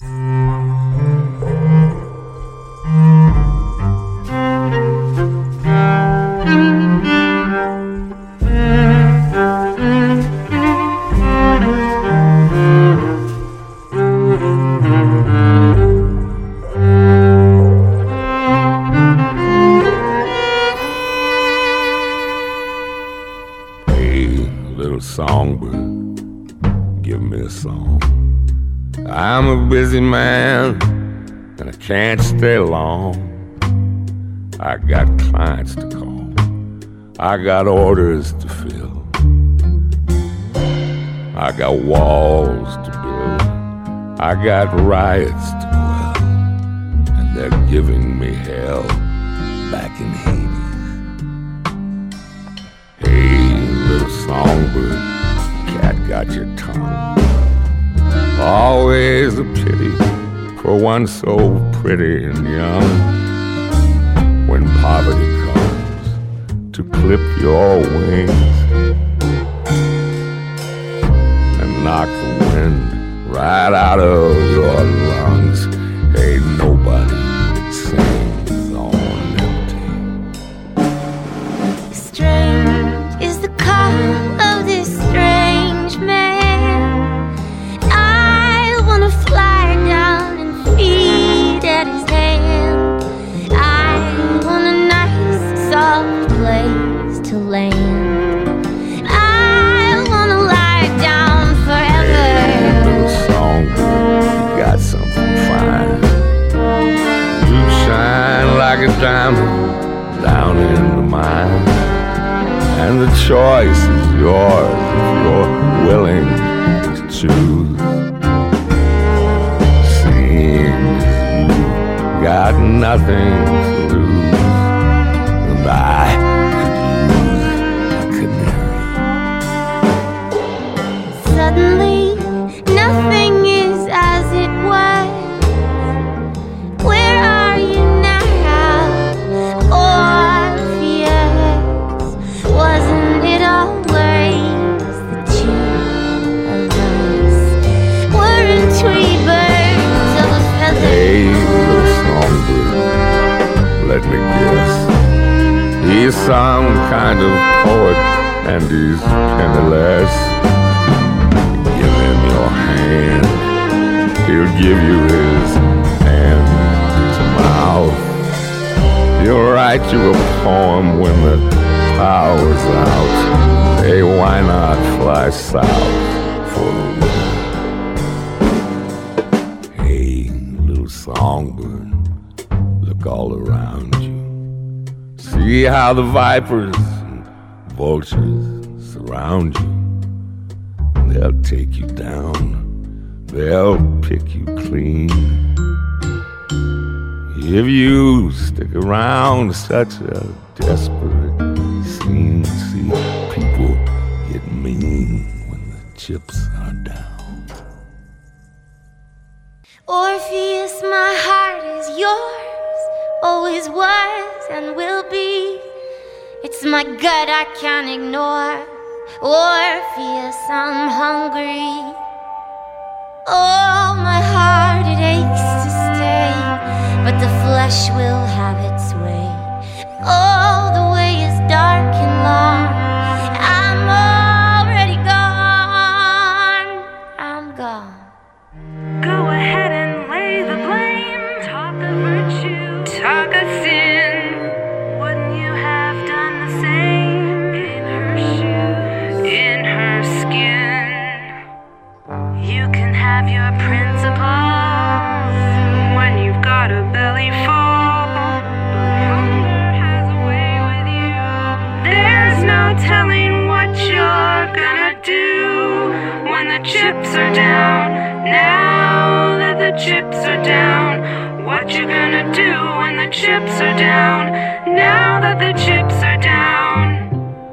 Songbird, give me a song. I'm a busy man and I can't stay long. I got clients to call, I got orders to fill, I got walls to build, I got riots to quell, and they're giving me hell back in Hades. Hey, little songbird, cat got your tongue. Always a pity for one so pretty and young. When poverty comes to clip your wings and knock the wind right out of your lungs, ain't nobody sings on empty. Strange is the call of this strange man. I wanna fly down and feed at his hand. I want a nice soft place to land. I wanna lie down forever. Hey, little songbird, you got something fine. You shine like a diamond down in the mine, and the choice is yours if you're willing to choose. Seems you got nothing to lose, and I could use a canary. Suddenly, nothing is as it was. Where are you now, Orpheus? Wasn't it always the two of us? Weren't we birds of a feather? Hey, little songbird, let me guess. He's some kind of poet and he's penniless. Give him your hand, he'll give you his hand to mouth. He'll write you a poem when the power's out. Hey, why not fly south for the winter? Hey, little songbird, look all around you. See how the vipers and vultures surround you. They'll take you down, they'll pick you clean. If you stick around such a desperate scene, see people get mean when the chips are down. Orpheus, my heart is yours, always was and will be. It's my gut I can't ignore. Orpheus, I'm hungry. Oh, my heart, it aches to stay, but the flesh will have its way. Oh, the way is dark and long. I'm already gone. I'm gone. Go ahead and lay the blame. Talk of virtue, talk of sin. Wouldn't you have done the same in her shoes, in her skin? You can have your principles when you've got a belly full, but hunger has a way with you. There's no telling what you're gonna do when the chips are down. Now that that the chips are down? What you gonna do when the chips are down? Now that the chips are down.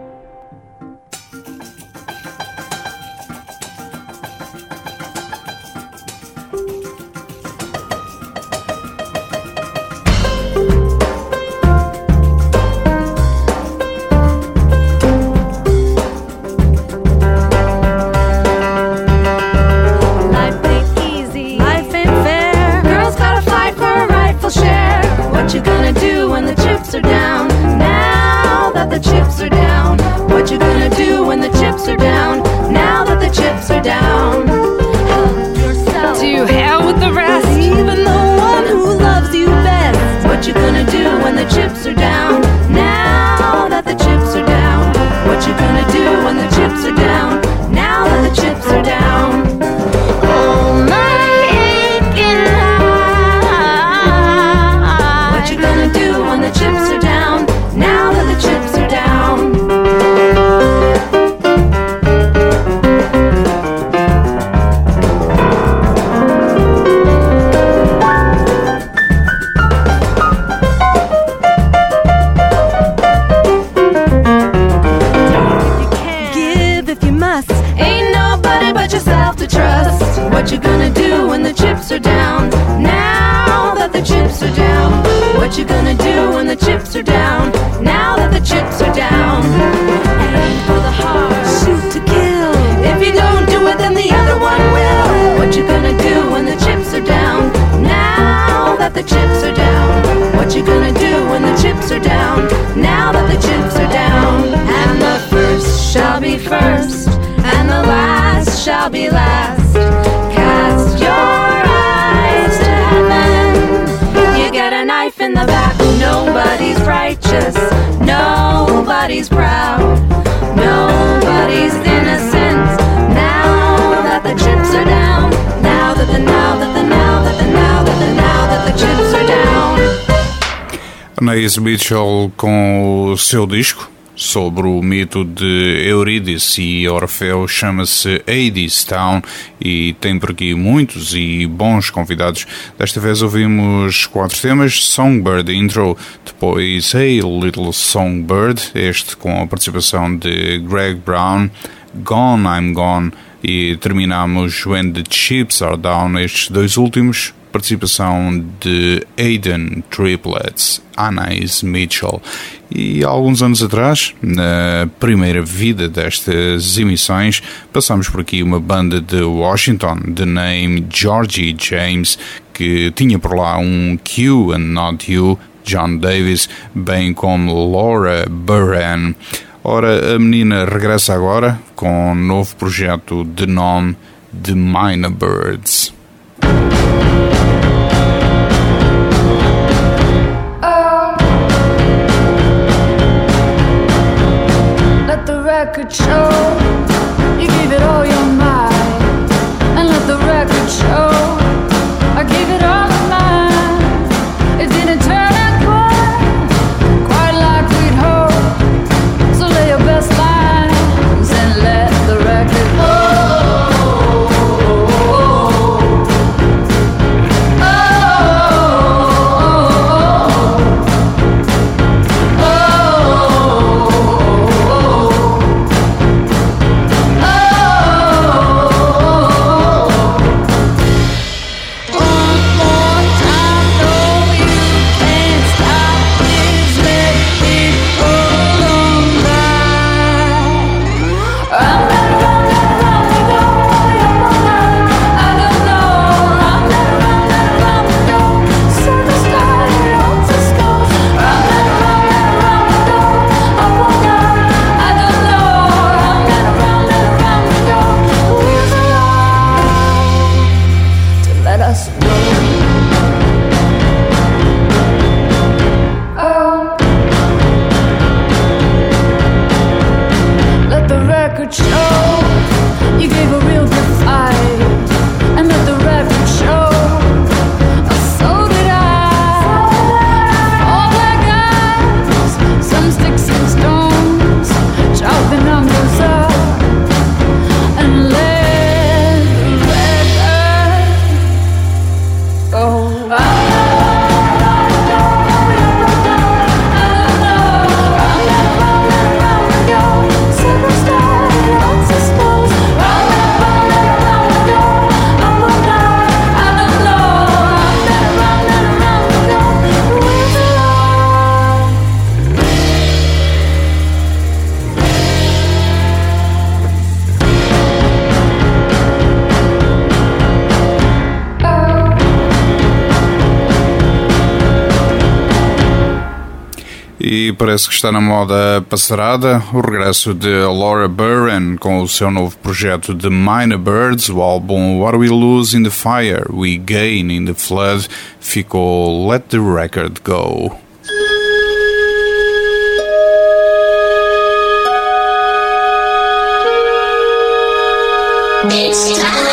What you gonna do when the chips are down? Now that the chips are down. What you gonna do when the chips are down? Now that the chips are down. Help yourself. To hell with the rest. Even the one who loves you best. What you gonna do when the chips are down? Now that the chips are down. What you gonna do when the chips are down? Now that the chips are down. Oh my aching heart. What you gonna do when the chips are down? Now that the chips are down. Give if you must. Ain't nobody but yourself to trust. What you gonna do when the chips are down? Now that the chips are down. What you gonna do when the chips are down? Now that the chips are down. Aim for the heart, shoot to kill. If you don't do it, then the other one will. What you gonna do when the chips are down? Now that the chips are down. What you gonna do when the chips are down? Now that the chips are down. And the first shall be first, and the last shall be last. Cast your eyes to heaven. You get a knife in the back. Nobody's righteous. Nobody's proud. Nobody's innocent. Now that the chips are down. Now that the chips are down. Anais Mitchell com o seu disco sobre o mito de Eurídice e Orfeu, chama-se Hadestown e tem por aqui muitos e bons convidados. Desta vez ouvimos 4 temas: Songbird Intro, depois Hey Little Songbird, este com a participação de Greg Brown, Gone I'm Gone, e terminamos When the Chips Are Down, estes dois últimos, participação de Aiden Triplets, Anais Mitchell. E há alguns anos atrás, na primeira vida destas emissões, passamos por aqui uma banda de Washington, de name Georgie James, que tinha por lá um Q and Not You, John Davis, bem como Laura Burren. Ora, a menina regressa agora com um novo projeto de nome The Minor Birds. Let the record show you gave it all your might, and let the record show I gave it all of mine. It didn't turn out quite like we'd hoped, so lay your best lines and let the record show. E parece que está na moda passarada o regresso de Laura Burren com o seu novo projeto The Minor Birds. O álbum What We Lose in the Fire, We Gain in the Flood ficou Let the Record Go. It's time.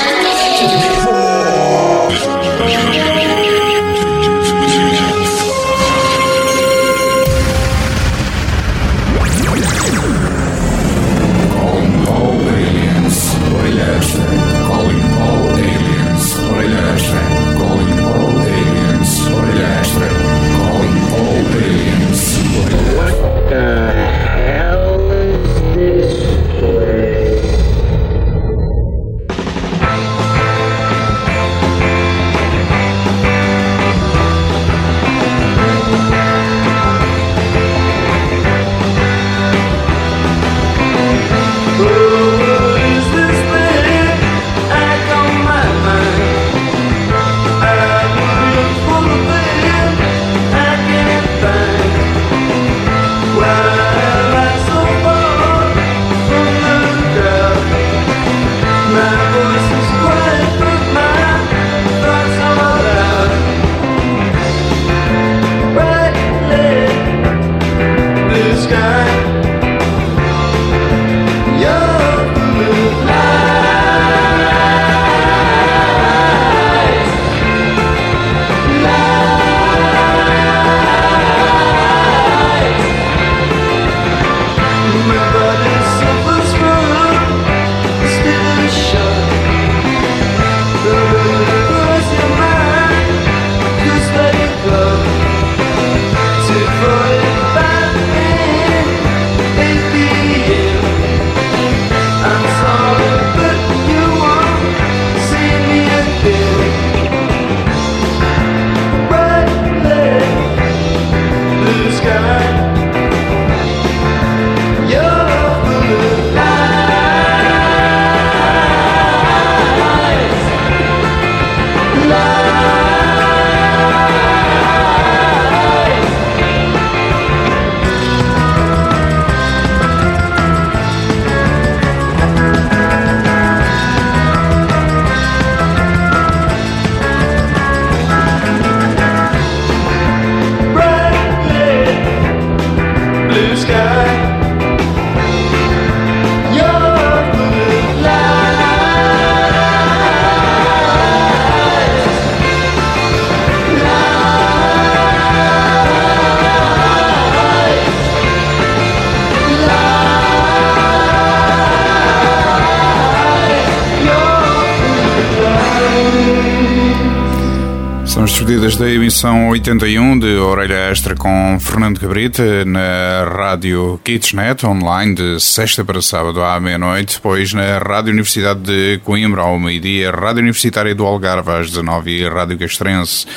São as despedidas da emissão 81 de Orelha Extra com Fernando Cabrita na Rádio Kitchenet, online de sexta para sábado à meia-noite, depois na Rádio Universidade de Coimbra ao meio-dia, Rádio Universitária do Algarve às 19h e Rádio Castrense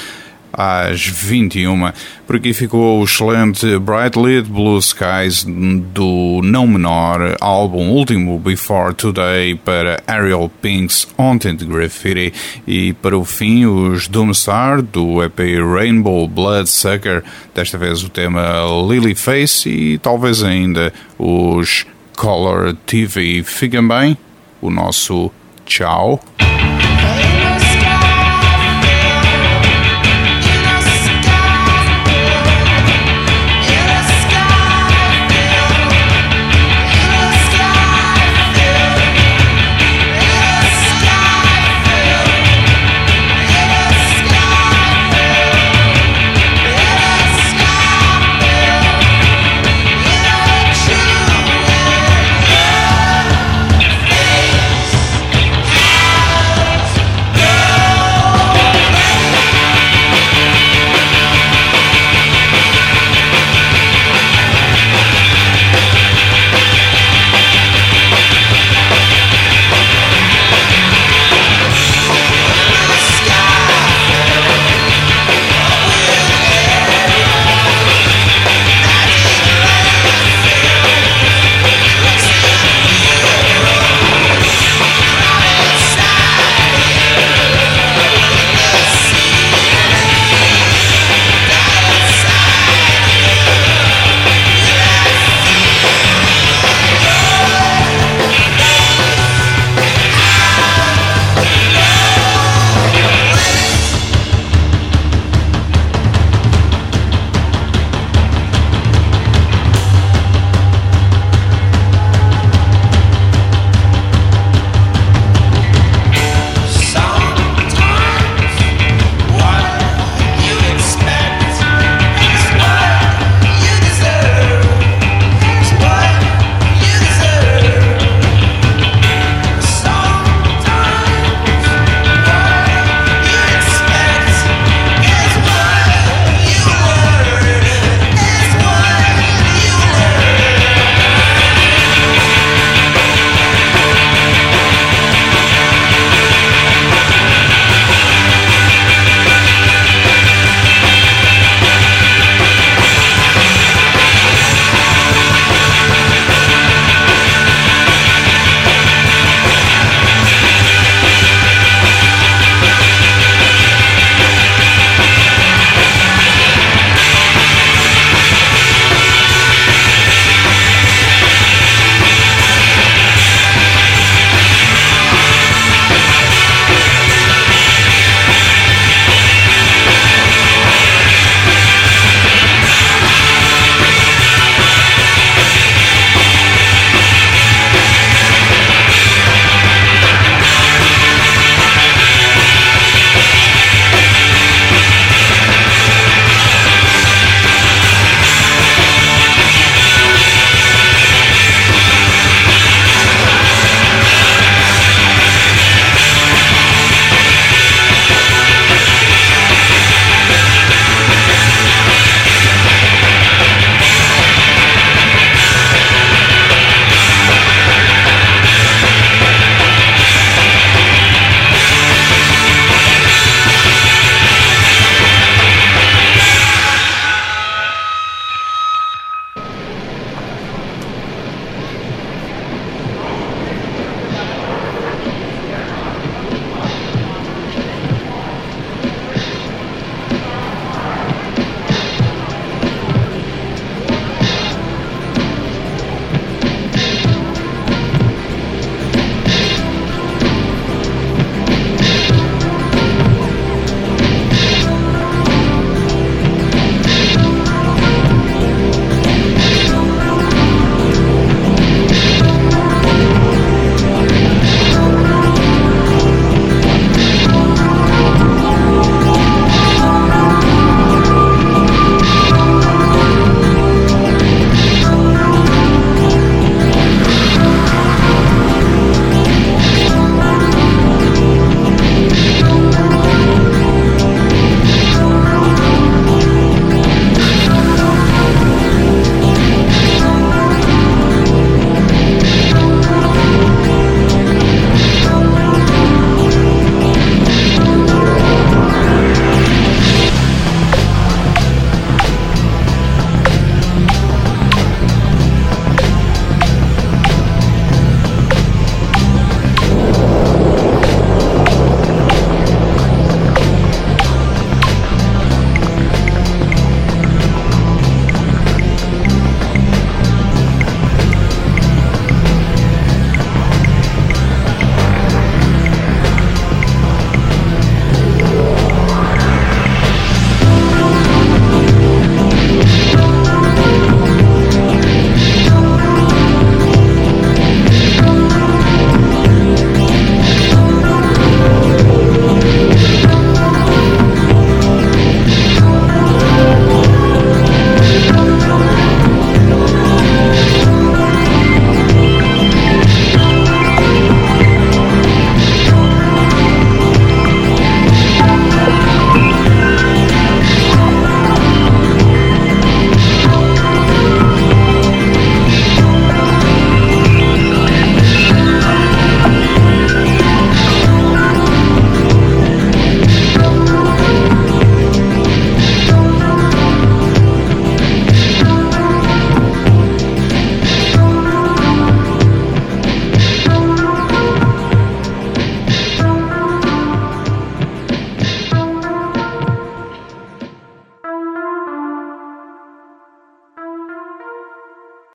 às 21h. Por aqui ficou o excelente Bright Lit Blue Skies do não menor álbum último Before Today para Ariel Pink's Haunted Graffiti, e para o fim os Doomstar do EP Rainbow Bloodsucker, desta vez o tema Lily Face, e talvez ainda os Color TV. Fiquem bem, o nosso tchau.